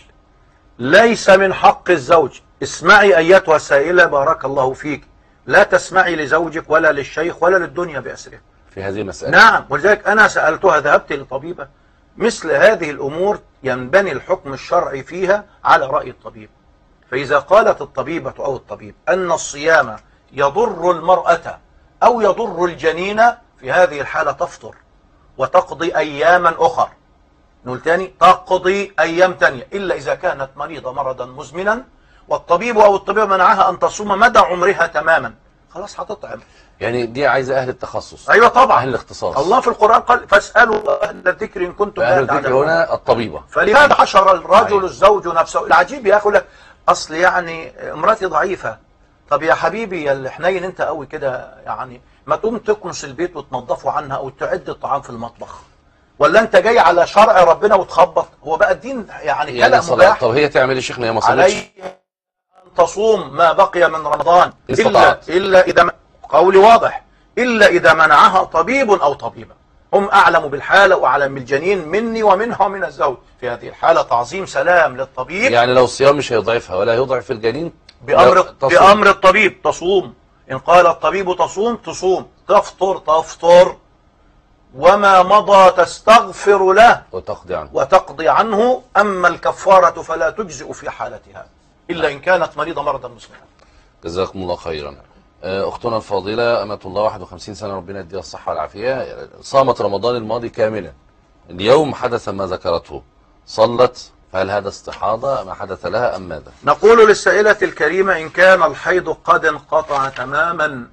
ليس من حق الزوج. اسمعي أيتها السائلة بارك الله فيك، لا تسمعي لزوجك ولا للشيخ ولا للدنيا بأسرها في هذه المسألة. نعم. ولذلك أنا سألتها، ذهبت للطبيبة، مثل هذه الأمور ينبني الحكم الشرعي فيها على رأي الطبيب. فإذا قالت الطبيبة أو الطبيب أن الصيام يضر المرأة أو يضر الجنين، في هذه الحالة تفطر وتقضي أياما أخر. نقول تاني، تقضي أيام تانية، إلا إذا كانت مريضة مرضا مزمنا والطبيب أو الطبيب منعها أن تصوم مدى عمرها تماما، خلاص هتطعم. يعني دي عايزة أهل التخصص. أيوة طبعا، أهل الاختصاص. الله في القرآن قال فاسألوا أهل الذكر إن كنتم لا تعلمون. الذكر هنا الطبيبة. فلهذا حشر الرجل الزوج نفسه. العجيب يا أخي لك أصل يعني امرأتي ضعيفة. طب يا حبيبي يا الحنين أنت قوي كده، يعني ما تقوم تكنس البيت وتنظفه عنها أو تعد الطعام في المطبخ؟ ولا أنت جاي على شرع ربنا وتخبط؟ هو بقى الدين يعني كلام مباح. طب هي تعمل ايه شيخنا؟ هي ما صلتش. علي أن تصوم ما بقي من رمضان إلا إذا قولي واضح، إلا إذا منعها طبيب أو طبيبة هم أعلم بالحالة وأعلم بالجنين مني ومنها ومن الزوج. في هذه الحالة تعظيم سلام للطبيب. يعني لو الصيام مش هيضعفها ولا يضعف الجنين، بأمر الطبيب تصوم. إن قال الطبيب تصوم تصوم، تفطر تفطر، وما مضى تستغفر له وتقضي عنه. أما الكفارة فلا تجزئ في حالتها إلا إن كانت مريضة مرضا مسلما. جزاكم الله خيرا. أختنا الفاضلة أمة الله 51 سنة ربنا يديها الصحة والعافية، صامت رمضان الماضي كاملا، اليوم حدث ما ذكرته، صلت، فهل هذا استحاضة ما حدث لها أم ماذا؟ نقول للسائلة الكريمة إن كان الحيض قد انقطع تماما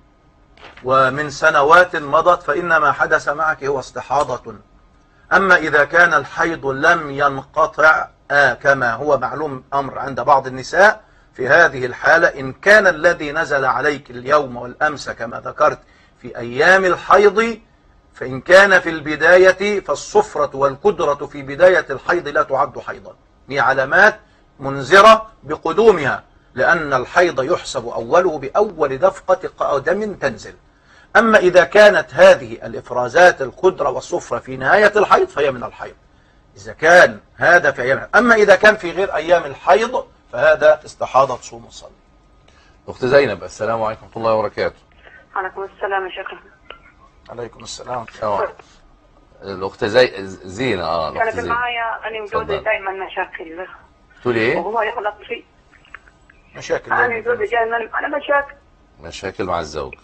ومن سنوات مضت فإن ما حدث معك هو استحاضة. أما إذا كان الحيض لم ينقطع كما هو معلوم أمر عند بعض النساء، في هذه الحالة إن كان الذي نزل عليك اليوم والأمس كما ذكرت في أيام الحيض، فإن كان في البداية فالصفرة والكدرة في بداية الحيض لا تعد حيضا، هي علامات منذرة بقدومها، لأن الحيض يحسب أوله بأول دفقة دم تنزل. أما إذا كانت هذه الإفرازات الكدرة والصفرة في نهاية الحيض فهي من الحيض، إذا كان هذا في أيام. أما إذا كان في غير أيام الحيض فهذا استحاضة تصوم وتصلي. أخت زينب السلام عليكم ورحمة الله وبركاته. عليكم السلام يا شيخ. عليكم السلام. الأخت زينة. كانت معايا أنا وجوزي دائما مشاكل. تقول إيه؟ وهو يغلط فيه. مشاكل. أنا وجوزي دائما أنا مشاكل مع الزوج.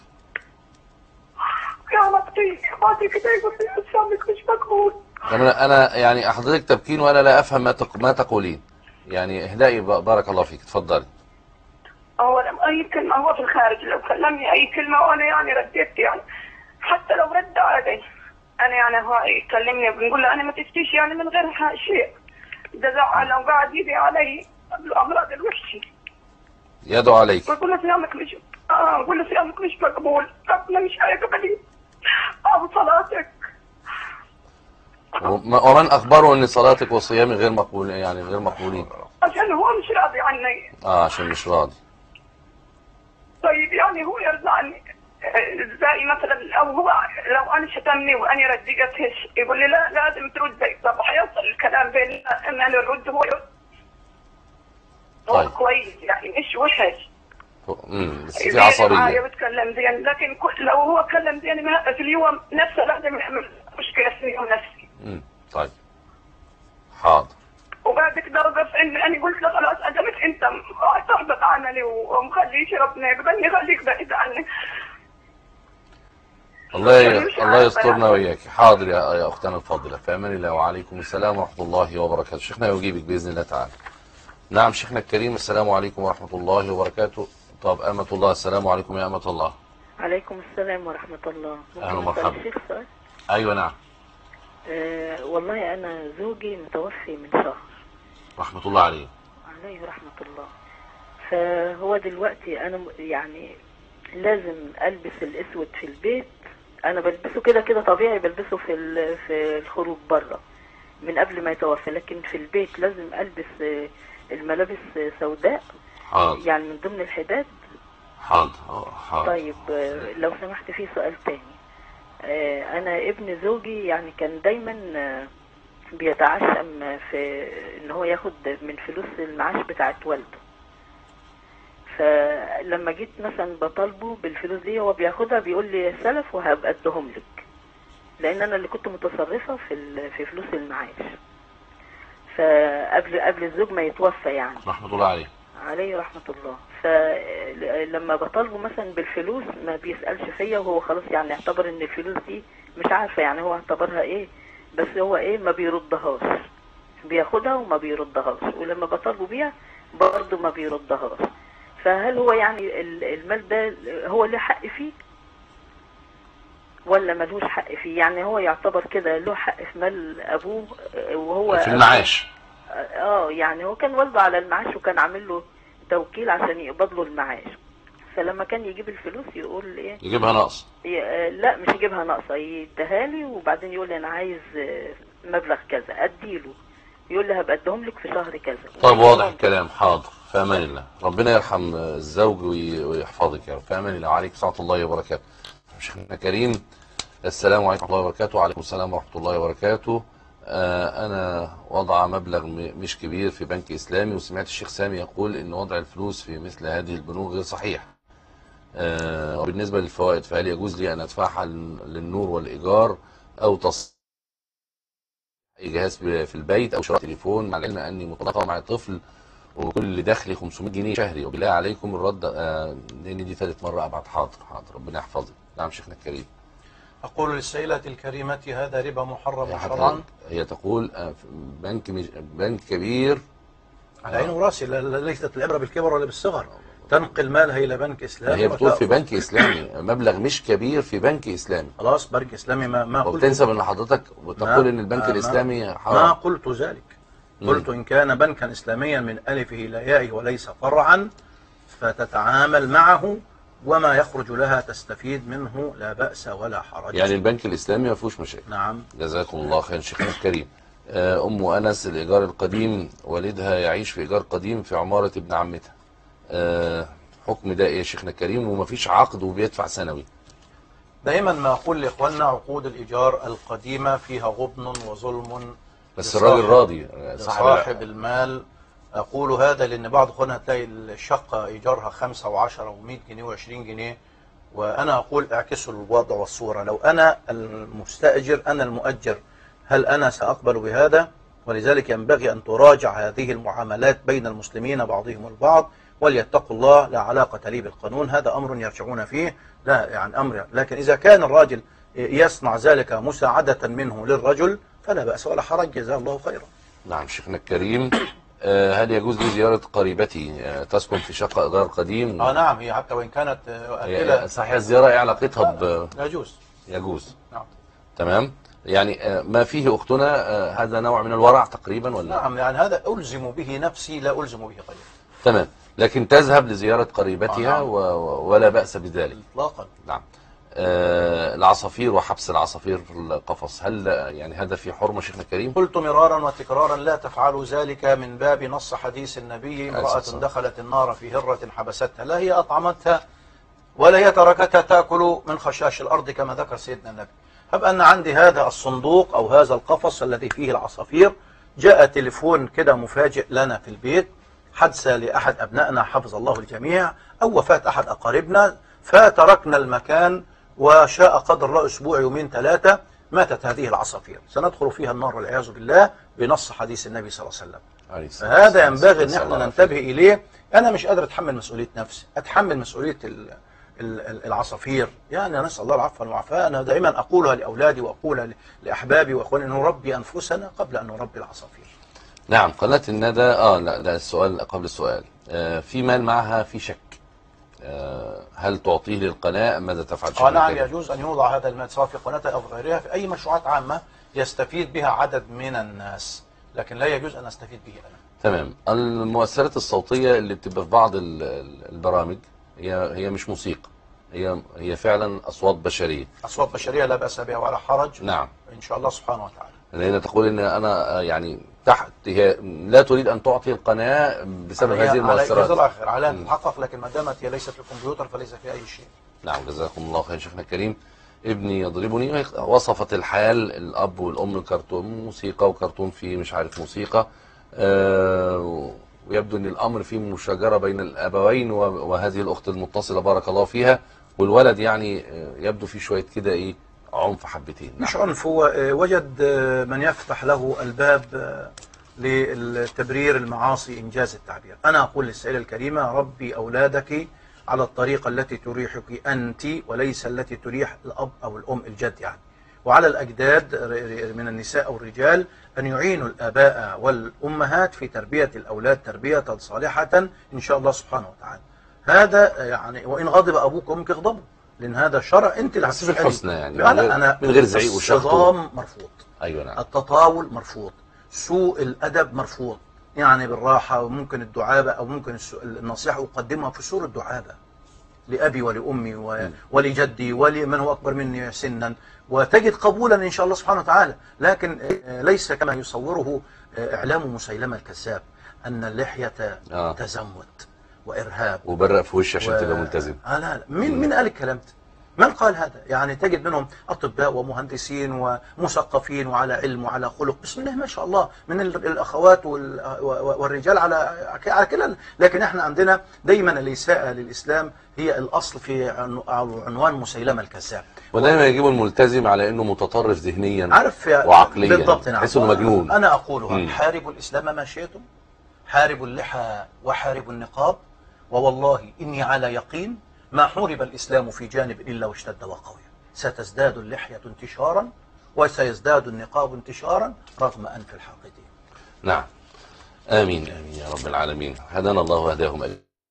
يغلط فيه، بعد كده يقول لي أسامك مش مقبول. أنا يعني حضرتك تبكين وأنا لا أفهم ما تقولين، يعني اهدئي بارك الله فيك، تفضلي. أولا أي كلمة هو في الخارج لو كلمني أي كلمة وأنا يعني رديت، يعني حتى لو رد علي أنا يعني هو يكلمني بنقول له أنا ما تفتيش يعني من غير شيء، إذا زعل لو قاعد يدعي علي الأمراض الوحشة يدعو عليك ويقول له صيامك مش أقول له صيامك مش مقبول، ربنا مش هيقبلي أو صلاتك. ومن أخبره أن صلاتك وصيامي غير مقبول، يعني غير مقبولين؟ عشان هو مش راضي عني. عشان مش راضي. طيب يعني هو يرضى عني ازاي مثلا؟ او هو لو انا شتمني وانا رديت يقول لي لا لازم ترد. طب هيوصل الكلام بين ان انا ارد هو يرد. هو كويس يعني مش وحش. بس في عصبية. بتكلم زين، لكن لو هو كلم زين في اليوم نفسه لازم يعمل مشكلة في اليوم نفسي. طيب لدرجه في ان انا قلت له خلاص ادمت انت تحبط عملي ومخليش ربنا يقبلني، خليك بعيد عني. الله يسترنا وإياك. حاضر يا أختنا الفاضلة، في أمان الله. وعليكم السلام ورحمة الله وبركاته. شيخنا يجيبك بإذن الله تعالى. نعم شيخنا الكريم، السلام عليكم ورحمة الله وبركاته. طب أمة الله، السلام عليكم يا أمة الله. عليكم السلام ورحمة الله. أهلا ومرحبا. الشيخ سؤال؟ أيوة نعم. والله أنا زوجي متوفي من شهر. رحمة الله عليه. عليه رحمة الله. فهو دلوقتي أنا يعني لازم ألبس الأسود في البيت. أنا بلبسه كده طبيعي، بلبسه في الخروج بره من قبل ما يتوفى، لكن في البيت لازم ألبس الملابس سوداء. حاضر. يعني من ضمن الحداد. حاضر. طيب لو سمحت في سؤال تاني. أنا ابن زوجي يعني كان دايما بيتعشم في إن هو ياخد من فلوس المعاش بتاعت والده. فلما جيت مثلا بطالبه بالفلوس دي هو بياخدها بيقول لي سلف وهبقى ادهم لك، لان انا اللي كنت متصرفه في فلوس المعاش. فقبل الزوج ما يتوفى يعني. رحمة الله عليه. عليه رحمة الله. فلما بطالبه مثلا بالفلوس ما بيسألش فيا، وهو خلاص يعني اعتبر ان الفلوس دي مش عارفة يعني هو اعتبرها ايه، بس هو ايه ما بيردهاش، بياخدها وما بيردهاش، ولما بطالبه بيها برضه ما بيردهاش. فهل هو يعني المال ده هو له حق فيه ولا ملوش حق فيه؟ يعني هو يعتبر كده له حق في مال ابوه وهو في المعاش. يعني هو كان والده على المعاش وكان عامل له توكيل عشان يقبض له المعاش، فلما كان يجيب الفلوس يقول ايه؟ يجيبها ناقص. لا مش يجيبها ناقصه، يديها لي وبعدين يقول لي انا عايز مبلغ كذا اديله، يقول لي هبقى اديهم لك في شهر كذا. طب واضح الكلام. حاضر. في امان الله. ربنا يرحم الزوج ويحفظك يا رب. في امان الله. وعليكم ورحمة الله وبركاته. شيخنا كريم، السلام عليكم ورحمة الله وبركاته. وعليكم السلام ورحمة الله وبركاته. أنا وضع مبلغ مش كبير في بنك إسلامي، وسمعت الشيخ سامي يقول إن وضع الفلوس في مثل هذه البنوك غير صحيح. وبالنسبة للفوائد فهل يجوز لي أن أدفعها للنور والإيجار أو تصنيع جهاز في البيت أو شراء تليفون، مع العلم أني مطلقة مع طفل وكل دخلي 500 جنيه شهري، وبالله عليكم الرد لأن دي ثالث مرة أبعت. حاضر. ربنا يحفظك. نعم شيخنا الكريم. أقول للسيلة الكريمة هذا ربا محرم شرعا. هي تقول بنك كبير على عين وراسي، ليست العبرة بالكبر ولا بالصغر. تنقل مالها إلى بنك إسلامي. هي بتقول في بنك إسلامي مبلغ مش كبير في بنك إسلامي. خلاص بنك إسلامي ما قلت. وبتنسب أن حضرتك وتقول إن البنك الإسلامي حرام. ما قلت ذلك. قلت إن كان بنكا إسلاميا من ألفه إلى يائه وليس فرعا فتتعامل معه وما يخرج لها تستفيد منه لا بأس ولا حرج. يعني البنك الإسلامي ما فيهوش مشاكل. نعم. جزاكم الله خير شيخنا الكريم. أم أنس الإيجار القديم، والدها يعيش في إيجار قديم في عمارة ابن عمتها. حكم ده إيه يا شيخنا الكريم؟ وما فيش عقد وبيدفع سنوي. دائما ما أقول لإخواننا عقود الإيجار القديمة فيها غبن وظلم، بس الراجل راضي صاحب المال. أقول هذا لأن بعض أخواننا هتلاقي الشقة إيجارها 5 و10 و100 جنيه و20 جنيه، وأنا أقول اعكسوا الوضع والصورة. لو أنا المستأجر أنا المؤجر، هل أنا سأقبل بهذا؟ ولذلك ينبغي أن تراجع هذه المعاملات بين المسلمين بعضهم البعض، وليتقوا الله. لا علاقة لي بالقانون، هذا أمر يرجعون فيه، لا يعني أمر. لكن إذا كان الراجل يصنع ذلك مساعدة منه للرجل فلا بأس ولا حرج، جزاه الله خيرا. نعم شيخنا الكريم. هل يجوز لي زيارة قريبتي تسكن في شقة إيجار قديم؟ نعم. هي حتى وإن كانت صحيح الزيارة إيه علاقتها يجوز. نعم. تمام. يعني ما فيه أختنا هذا نوع من الورع تقريبا ولا؟ نعم. يعني هذا ألزم به نفسي لا ألزم به غيري. تمام. لكن تذهب لزيارة قريبتها نعم. ولا بأس بذلك إطلاقا. نعم. العصافير وحبس العصافير في القفص، هل يعني هذا في حرمة شيخنا الكريم؟ قلت مرارا وتكرارا لا تفعلوا ذلك من باب نص حديث النبي: امرأة دخلت النار في هرة حبستها، لا هي أطعمتها ولا هي تركتها تأكل من خشاش الأرض كما ذكر سيدنا النبي. هب أن عندي هذا الصندوق أو هذا القفص الذي فيه العصافير، جاء تليفون كده مفاجئ لنا في البيت، حادثة لأحد أبنائنا حفظ الله الجميع أو وفاة أحد أقاربنا، فتركنا المكان وشاء قدر الله أسبوع يومين 3 ماتت هذه العصافير، سندخل فيها النار والعياذ بالله بنص حديث النبي صلى الله عليه وسلم. هذا ينبغي ان احنا ننتبه اليه. انا مش قادر اتحمل مسؤوليه نفسي، اتحمل مسؤوليه العصافير. يعني نسال الله العفو والعافيه. انا دائما اقولها لاولادي واقولها لاحبابي واخواني، ان نربي انفسنا قبل ان نربي العصافير. نعم. قناه الندى لا ده السؤال قبل السؤال. في مال معها في شك، هل تعطيه للقناه ام ماذا تفعل؟ نعم، يجوز ان يوضع هذا المال سواء في قناتها او في غيرها في اي مشروعات عامه يستفيد بها عدد من الناس، لكن لا يجوز ان استفيد به انا. تمام. المؤثرات الصوتيه اللي بتبقى في بعض البرامج هي مش موسيقى، هي فعلا اصوات بشريه. اصوات بشريه لا باس بها ولا حرج. نعم ان شاء الله سبحانه وتعالى. لان تقول ان انا يعني هي لا تريد ان تعطي القناه بسبب هذه المؤثرات. على ان تتحقق، لكن ما دامت هي ليست في الكمبيوتر فليس في اي شيء. نعم جزاكم الله خير شيخنا الكريم. ابني يضربني، وصفت الحال الاب والام كرتون موسيقى وكرتون فيه مش عارف موسيقى، ويبدو ان الامر فيه مشاجره بين الابوين وهذه الاخت المتصله بارك الله فيها، والولد يعني يبدو فيه شويه كده عنف حبتين. مش عنف، هو وجد من يفتح له الباب للتبرير المعاصي انجاز التعبير. انا اقول للسائله الكريمه ربي اولادك على الطريقه التي تريحك انت وليس التي تريح الاب او الام الجد يعني. وعلى الاجداد من النساء او الرجال ان يعينوا الاباء والامهات في تربيه الاولاد تربيه صالحه ان شاء الله سبحانه وتعالى. هذا يعني وان غضب ابوك وامك اغضبوا، لان هذا شرع انت اللي بس بالحسنى يعني أنا من غير زعيق وشخط. الصدام مرفوض. ايوه نعم. التطاول مرفوض. سوء الادب مرفوض. يعني بالراحه، وممكن الدعابه او ممكن النصيحه اقدمها في صوره دعابه لابي ولامي ولجدي ولمن هو اكبر مني سنا، وتجد قبولا ان شاء الله سبحانه وتعالى. لكن ليس كما يصوره اعلام مسيلمه الكذاب ان اللحيه تزمت وارهاب وبرق في وشي عشان تبقى ملتزم. لا مين قال الكلام ده؟ من قال هذا؟ يعني تجد منهم اطباء ومهندسين ومثقفين وعلى علم وعلى خلق، بسم الله ما شاء الله، من الاخوات والرجال على كلا. لكن احنا عندنا دايما الاساءه للاسلام هي الاصل في عنوان مسيلمه الكذاب، ودايما يجيبوا الملتزم على انه متطرف ذهنيا عارف وعقليا بالضبط. نعم. تحس انه مجنون. انا اقولها حاربوا الاسلام ما شئتم، حاربوا اللحى وحاربوا النقاب، ووالله اني على يقين ما حورب الإسلام في جانب إلا واشتد وقوي. ستزداد اللحية انتشارا وسيزداد النقاب انتشارا رغم أنف الحاقدين. نعم. آمين آمين يا رب العالمين. هدانا الله وهداهم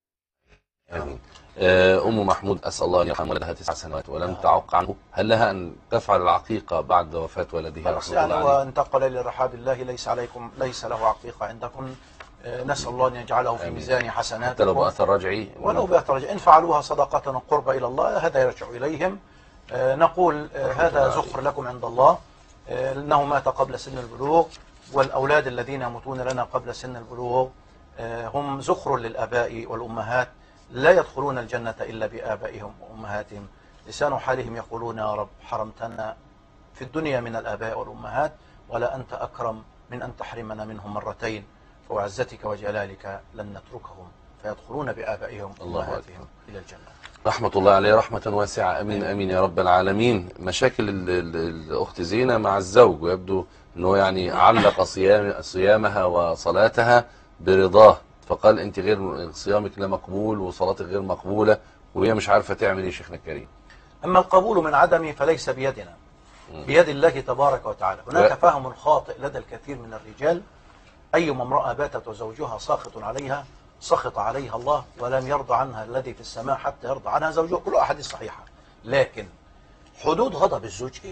آمين. أم محمود أسأل الله أن يرحم ولدها 9 سنوات ولم تعق عنه، هل لها أن تفعل العقيقة بعد وفاة ولدها رحمه الله عليه؟ وانتقل إلى رحاب الله، ليس له عقيقة عندكم. نسأل الله أن يجعله في ميزان حسناتكم حتى لو بأثر رجعي ولو بأثر رجعي. إن فعلوها صدقة وقرب إلى الله هذا يرجع إليهم. نقول هذا زخر لكم عند الله، إنه مات قبل سن البلوغ، والأولاد الذين يموتون لنا قبل سن البلوغ هم زخر للآباء والأمهات، لا يدخلون الجنة إلا بآبائهم وأمهاتهم. لسان حالهم يقولون يا رب حرمتنا في الدنيا من الآباء والأمهات، ولا أنت أكرم من أن تحرمنا منهم مرتين، وعزتك وجلالك لن نتركهم فيدخلون بآبائهم وأمهاتهم إلى الجنة. رحمة الله عليه رحمة واسعة. أمين أمين يا رب العالمين. مشاكل الأخت زينة مع الزوج، ويبدو أنه يعني علق صيامها وصلاتها برضاه، فقال أنت غير صيامك لا مقبول وصلاتك غير مقبولة، وهي مش عارفة تعمل إيه شيخنا الكريم. أما القبول من عدمه فليس بيدنا، بيد الله تبارك وتعالى. هناك فهم خاطئ لدى الكثير من الرجال، أيما امرأة باتت وزوجها ساخط عليها سخط عليها الله، ولن يرضى عنها الذي في السماء حتى يرضى عنها زوجها. كل أحاديث صحيحة، لكن حدود غضب الزوج إيه؟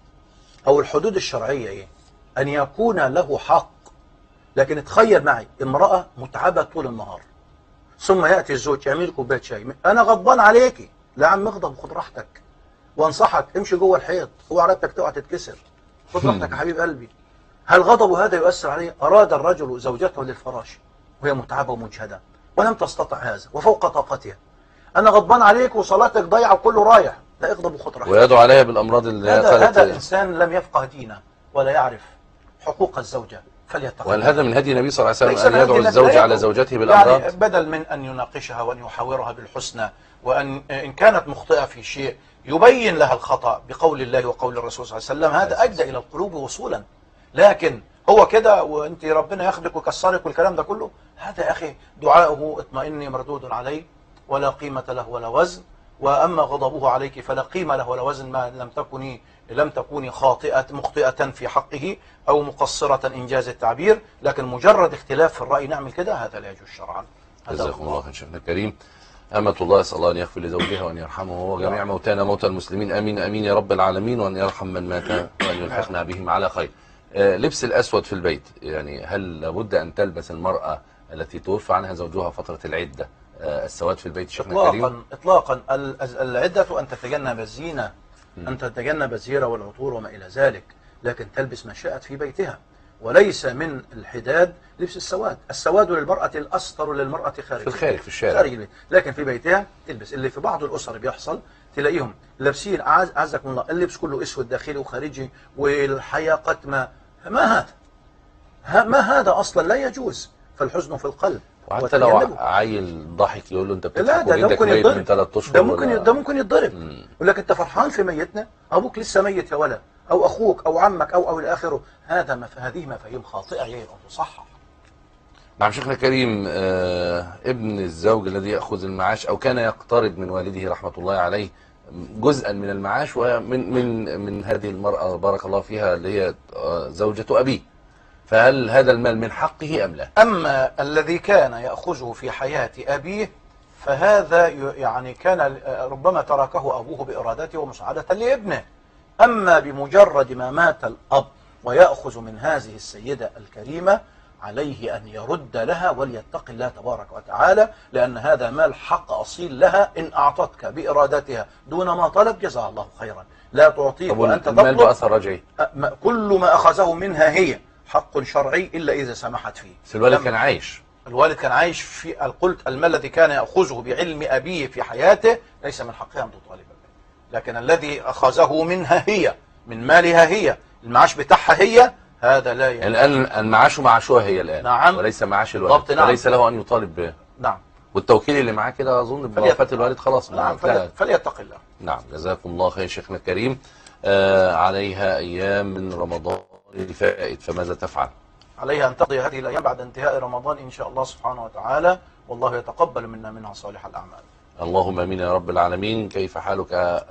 أو الحدود الشرعية إيه؟ أن يكون له حق. لكن تخيل معي امرأة متعبة طول النهار، ثم يأتي الزوج يعمل كوباية شاي، أنا غضبان عليكي. لا عم اغضب، خد راحتك، وانصحك امشي جوه الحيط، اوعى رقبتك تقع تتكسر، خد راحتك يا حبيب قلبي. هل غضب هذا يؤثر عليه؟ أراد الرجل زوجته للفراش وهي متعبة ومجهدة ولم تستطع هذا وفوق طاقتها، أنا غضبان عليك وصلاتك ضيعة وكله رايح، لا اغضب وخد راحتك. ويدعو عليها بالأمراض اللي هذا إنسان لم يفقه دينه ولا يعرف حقوق الزوجة، فليتقي. وهل هذا من هدي النبي صلى الله عليه وسلم أن يدعو الزوج على زوجته بالأمراض؟ يعني بدل من أن يناقشها وأن يحاورها بالحسنى، وأن إن كانت مخطئة في شيء يبين لها الخطأ بقول الله وقول الرسول صلى الله عليه وسلم، هذا أجدى إلى القلوب وصولا. لكن هو كده وانت ربنا ياخدك ويكسرك والكلام ده كله، هذا يا اخي دعاؤه اطمئني مردود عليه ولا قيمة له ولا وزن. واما غضبه عليك فلا قيمة له ولا وزن ما لم تكوني مخطئة في حقه او مقصرة انجاز التعبير. لكن مجرد اختلاف في الرأي نعمل كده، هذا لا يجوز شرعا. جزاكم الله خير شيخنا الكريم. أمة الله أسأل الله أن يغفر لزوجها وأن يرحمه وجميع موتانا موتى المسلمين، آمين آمين يا رب العالمين، وأن يرحم من مات وأن يلحقنا بهم على خير. لبس الأسود في البيت، يعني هل لابد أن تلبس المرأة التي توفى عنها زوجها فترة العدة السواد في البيت شيخنا الكريم؟ إطلاقا. العدة أن تتجنب الزينة، أن تتجنب الزيرة والعطور وما إلى ذلك، لكن تلبس ما شاءت في بيتها. وليس من الحداد لبس السواد. السواد للمرأة الأسطر للمرأة في الخارج في الشارع، خارج البيت، لكن في بيتها تلبس. اللي في بعض الأسر بيحصل تلاقيهم لابسين أعزكم الله اللبس كله أسود داخلي وخارجي، والحياة قتمة. ما هذا أصلا لا يجوز. فالحزن في القلب. وحتى لو عيل ضحك يقول له انت بتضحك وجدك ميت من 3 اشهر، ده ممكن يتضرب. يقول لك انت فرحان في ميتنا، ابوك لسه ميت يا ولد، او اخوك او عمك او الى اخره. هذه مفاهيم خاطئه يجب ان تصحح. نعم شيخنا الكريم. ابن الزوج الذي ياخذ المعاش او كان يقترض من والده رحمه الله عليه جزءا من المعاش، ومن هذه المراه بارك الله فيها اللي هي زوجة ابيه، فهل هذا المال من حقه أم لا؟ أما الذي كان يأخذه في حياة أبيه فهذا يعني كان ربما تركه أبوه بإرادته ومساعدة لابنه. أما بمجرد ما مات الأب ويأخذ من هذه السيدة الكريمة، عليه أن يرد لها وليتق الله تبارك وتعالى، لأن هذا مال حق أصيل لها. إن أعطتك بإرادتها دون ما طلب جزاها الله خيرا. لا تعطيك وأنت تطلب. المال بأثر رجعي. كل ما أخذه منها هي حق شرعي إلا إذا سمحت فيه. الوالد كان عايش. الوالد كان عايش. في قلت المال الذي كان يأخذه بعلم أبيه في حياته ليس من حقها أن تطالب به، لكن الذي أخذه منها هي من مالها هي، المعاش بتاعها هي، هذا لا يعني الآن المعاش معاشها هي الآن. نعم. وليس معاش الوالد. نعم. وليس له أن يطالب به. نعم. والتوكيل اللي معاه كده أظن بوفاة الوالد خلاص. نعم. فليتق الله. نعم جزاكم الله خير شيخنا الكريم. عليها أيام من رمضان الفائت، فماذا تفعل؟ عليها أن تقضي هذه الأيام بعد انتهاء رمضان إن شاء الله سبحانه وتعالى، والله يتقبل منها صالح الأعمال. اللهم امين يا رب العالمين. كيف حالك؟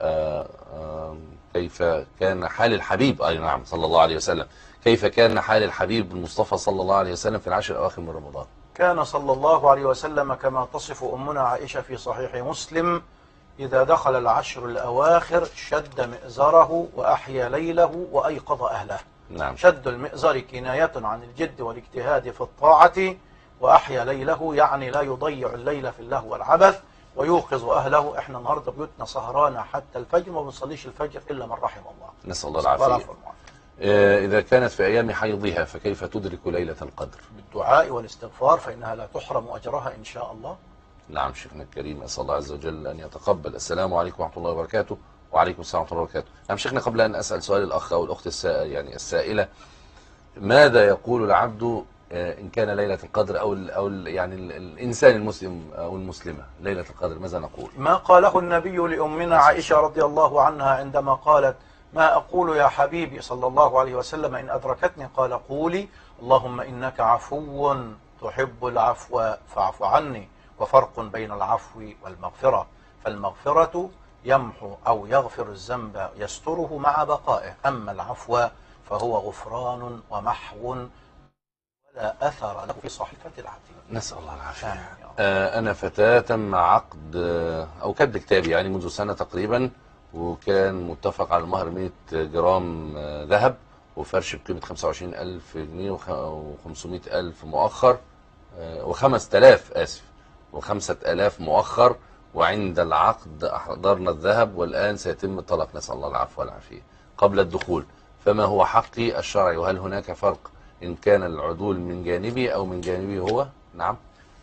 كيف كان حال الحبيب؟ أي نعم صلى الله عليه وسلم. كيف كان حال الحبيب المصطفى صلى الله عليه وسلم في العشر الأواخر من رمضان؟ كان صلى الله عليه وسلم كما تصف أمنا عائشة في صحيح مسلم: إذا دخل العشر الأواخر شد مئزره وأحيا ليله وأيقظ أهله. نعم. شد المئزر كناية عن الجد والاجتهاد في الطاعة، وأحيا ليله يعني لا يضيع الليل في اللهو والعبث، ويوقظ أهله. إحنا النهاردة بيوتنا سهرانة حتى الفجر، ما بنصليش الفجر إلا من رحم الله. نسأل الله العافية. إذا كانت في أيام حيضها فكيف تدرك ليلة القدر؟ بالدعاء والاستغفار، فإنها لا تحرم أجرها إن شاء الله. نعم شيخنا الكريم، أسأل الله عز وجل أن يتقبل. السلام عليكم ورحمة الله وبركاته. وعليكم السلام ورحمة الله وبركاته. نعم شيخنا، قبل أن أسأل سؤال الأخ أو الأخت السائلة، ماذا يقول العبد إن كان ليلة القدر أو يعني الإنسان المسلم أو المسلمة ليلة القدر، ماذا نقول؟ ما قاله النبي لأمنا عائشة رضي الله عنها عندما قالت: ما أقول يا حبيبي صلى الله عليه وسلم إن أدركتني؟ قال: قولي اللهم إنك عفو تحب العفو فاعف عني. وفرق بين العفو والمغفرة، فالمغفرة يمحو أو يغفر الذنب يستره مع بقائه، أما العفو فهو غفران ومحو ولا أثر له في صحيفة العتيق. نسأل الله العافية. أنا فتاة مع عقد أو كتب كتابي يعني منذ سنة تقريبا، وكان متفق على المهر 100 جرام ذهب وفرش بقيمة 25,000 جنيه و500,000 مؤخر و5,000 و5,000 مؤخر، وعند العقد أحضرنا الذهب، والآن سيتم الطلاق، نسأل الله العفو والعافية، قبل الدخول. فما هو حقي الشرعي، وهل هناك فرق إن كان العدول من جانبي أو من جانبي هو؟ نعم.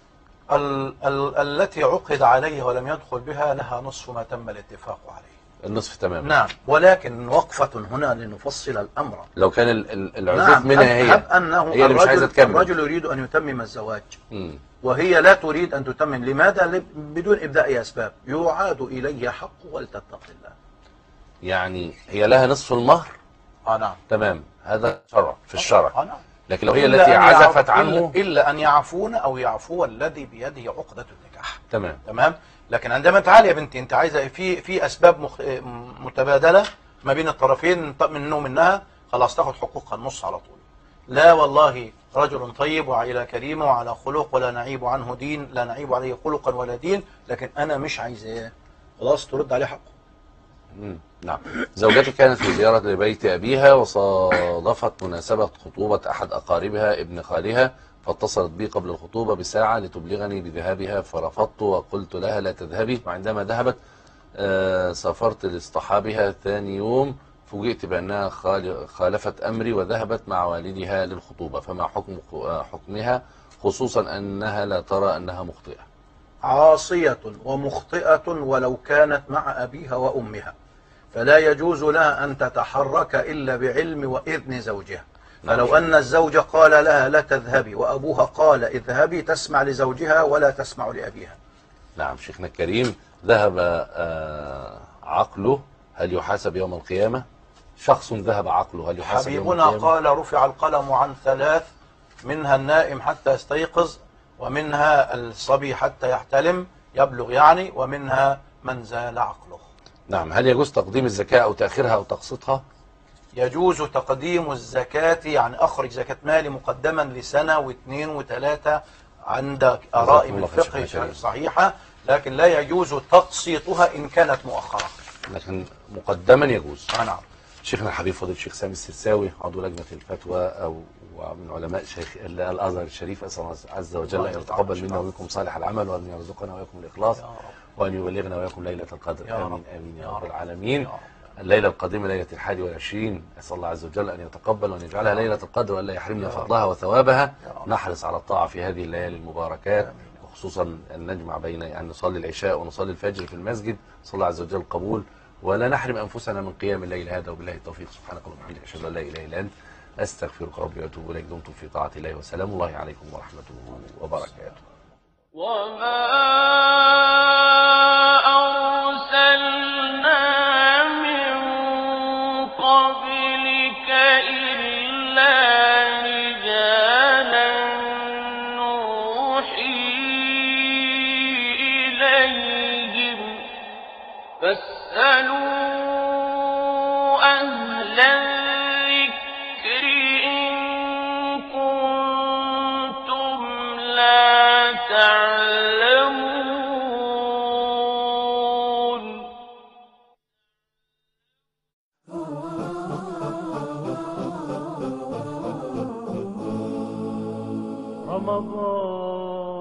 التي عقد عليها ولم يدخل بها لها نصف ما تم الاتفاق عليه. النصف تماما. نعم، ولكن وقفة هنا لنفصل الأمر. لو كان العدود نعم. منها هي اللي مش عايزة تكمل. الرجل يريد أن يتمم الزواج وهي لا تريد أن تتمم. لماذا؟ بدون إبداء أسباب. يعاد إلي حق ولتتق الله. يعني هي لها نصف المهر. نعم. تمام، هذا شرع في الشرع. نعم. لكن لو هي التي عزفت عنه إلا أن يعفون أو يعفو الذي بيده عقدة النكاح. تمام. لكن عندما تعالي يا بنتي أنت عايزة في أسباب متبادلة ما بين الطرفين منه ومنها، خلاص تاخد حقوقها النص على طول. لا والله رجل طيب وعائلة كريمة وعلى خلق ولا نعيب عنه دين، لا نعيب عليه خلقا ولا دين، لكن أنا مش عايزاه، خلاص ترد عليه حقه. نعم. زوجتي كانت في زيارة لبيت أبيها وصادفت مناسبة خطوبة أحد أقاربها ابن خالها، فاتصلت بي قبل الخطوبة بساعة لتبلغني بذهابها، فرفضت وقلت لها لا تذهبي. وعندما ذهبت سافرت لاصطحابها ثاني يوم، فوجئت بأنها خالفت أمري وذهبت مع والدها للخطوبة، فما حكمها خصوصا أنها لا ترى أنها مخطئة؟ عاصية ومخطئة ولو كانت مع أبيها وأمها، فلا يجوز لها أن تتحرك إلا بعلم وإذن زوجها. فلو أن الزوج قال لها لا تذهبي وأبوها قال اذهبي، تسمع لزوجها ولا تسمع لأبيها. نعم. شيخنا الكريم، ذهب عقله، هل يحاسب يوم القيامة؟ شخص ذهب عقله، هل يحاسب يوم القيامة؟ حبيبنا قال رفع القلم عن ثلاث، منها النائم حتى يستيقظ، ومنها الصبي حتى يحتلم يبلغ يعني، ومنها من زال عقله. نعم. هل يجوز تقديم الزكاة أو تأخيرها أو تقسيطها؟ يجوز تقديم الزكاة، يعني أخرج زكاة مالي مقدما لسنة واثنين وثلاثة عند آراء من الفقه صحيحة، لكن لا يجوز تقسيطها إن كانت مؤخرة، لكن مقدما يجوز. نعم. شيخنا الحبيب فضيلة الشيخ سامي السرساوي، عضو لجنة الفتوى ومن علماء شيخ الأزهر الشريف، أسأل الله عز وجل أن يتقبل منا ومنكم صالح العمل، وأن يرزقنا وإياكم الإخلاص، وأن يبلغنا وإياكم ليلة القدر. آمين آمين يا رب العالمين. الليلة القادمة ليلة 21، أسأل الله عز وجل أن يتقبل وأن يجعلها ليلة القدر وأن لا يحرمنا فضلها وثوابها. نحرص على الطاعة في هذه الليالي المباركات، وخصوصا أن نجمع بين أن نصلي العشاء ونصلي الفجر في المسجد، صلى الله عز وجل القبول، ولا نحرم أنفسنا من قيام الليل هذا. وبالله التوفيق. سبحانك اللهم وبحمدك، أشهد أن لا إله إلا أنت، أستغفرك ربي وأتوب إليك. دمتم في طاعة الله، وسلام الله عليكم ورحمته وبركاته. وما أرسلنا من قبلك إلا رجالا نوحي إليهم، فاسألوا أهل الذكر إن كنتم لا تعلمون. رمضان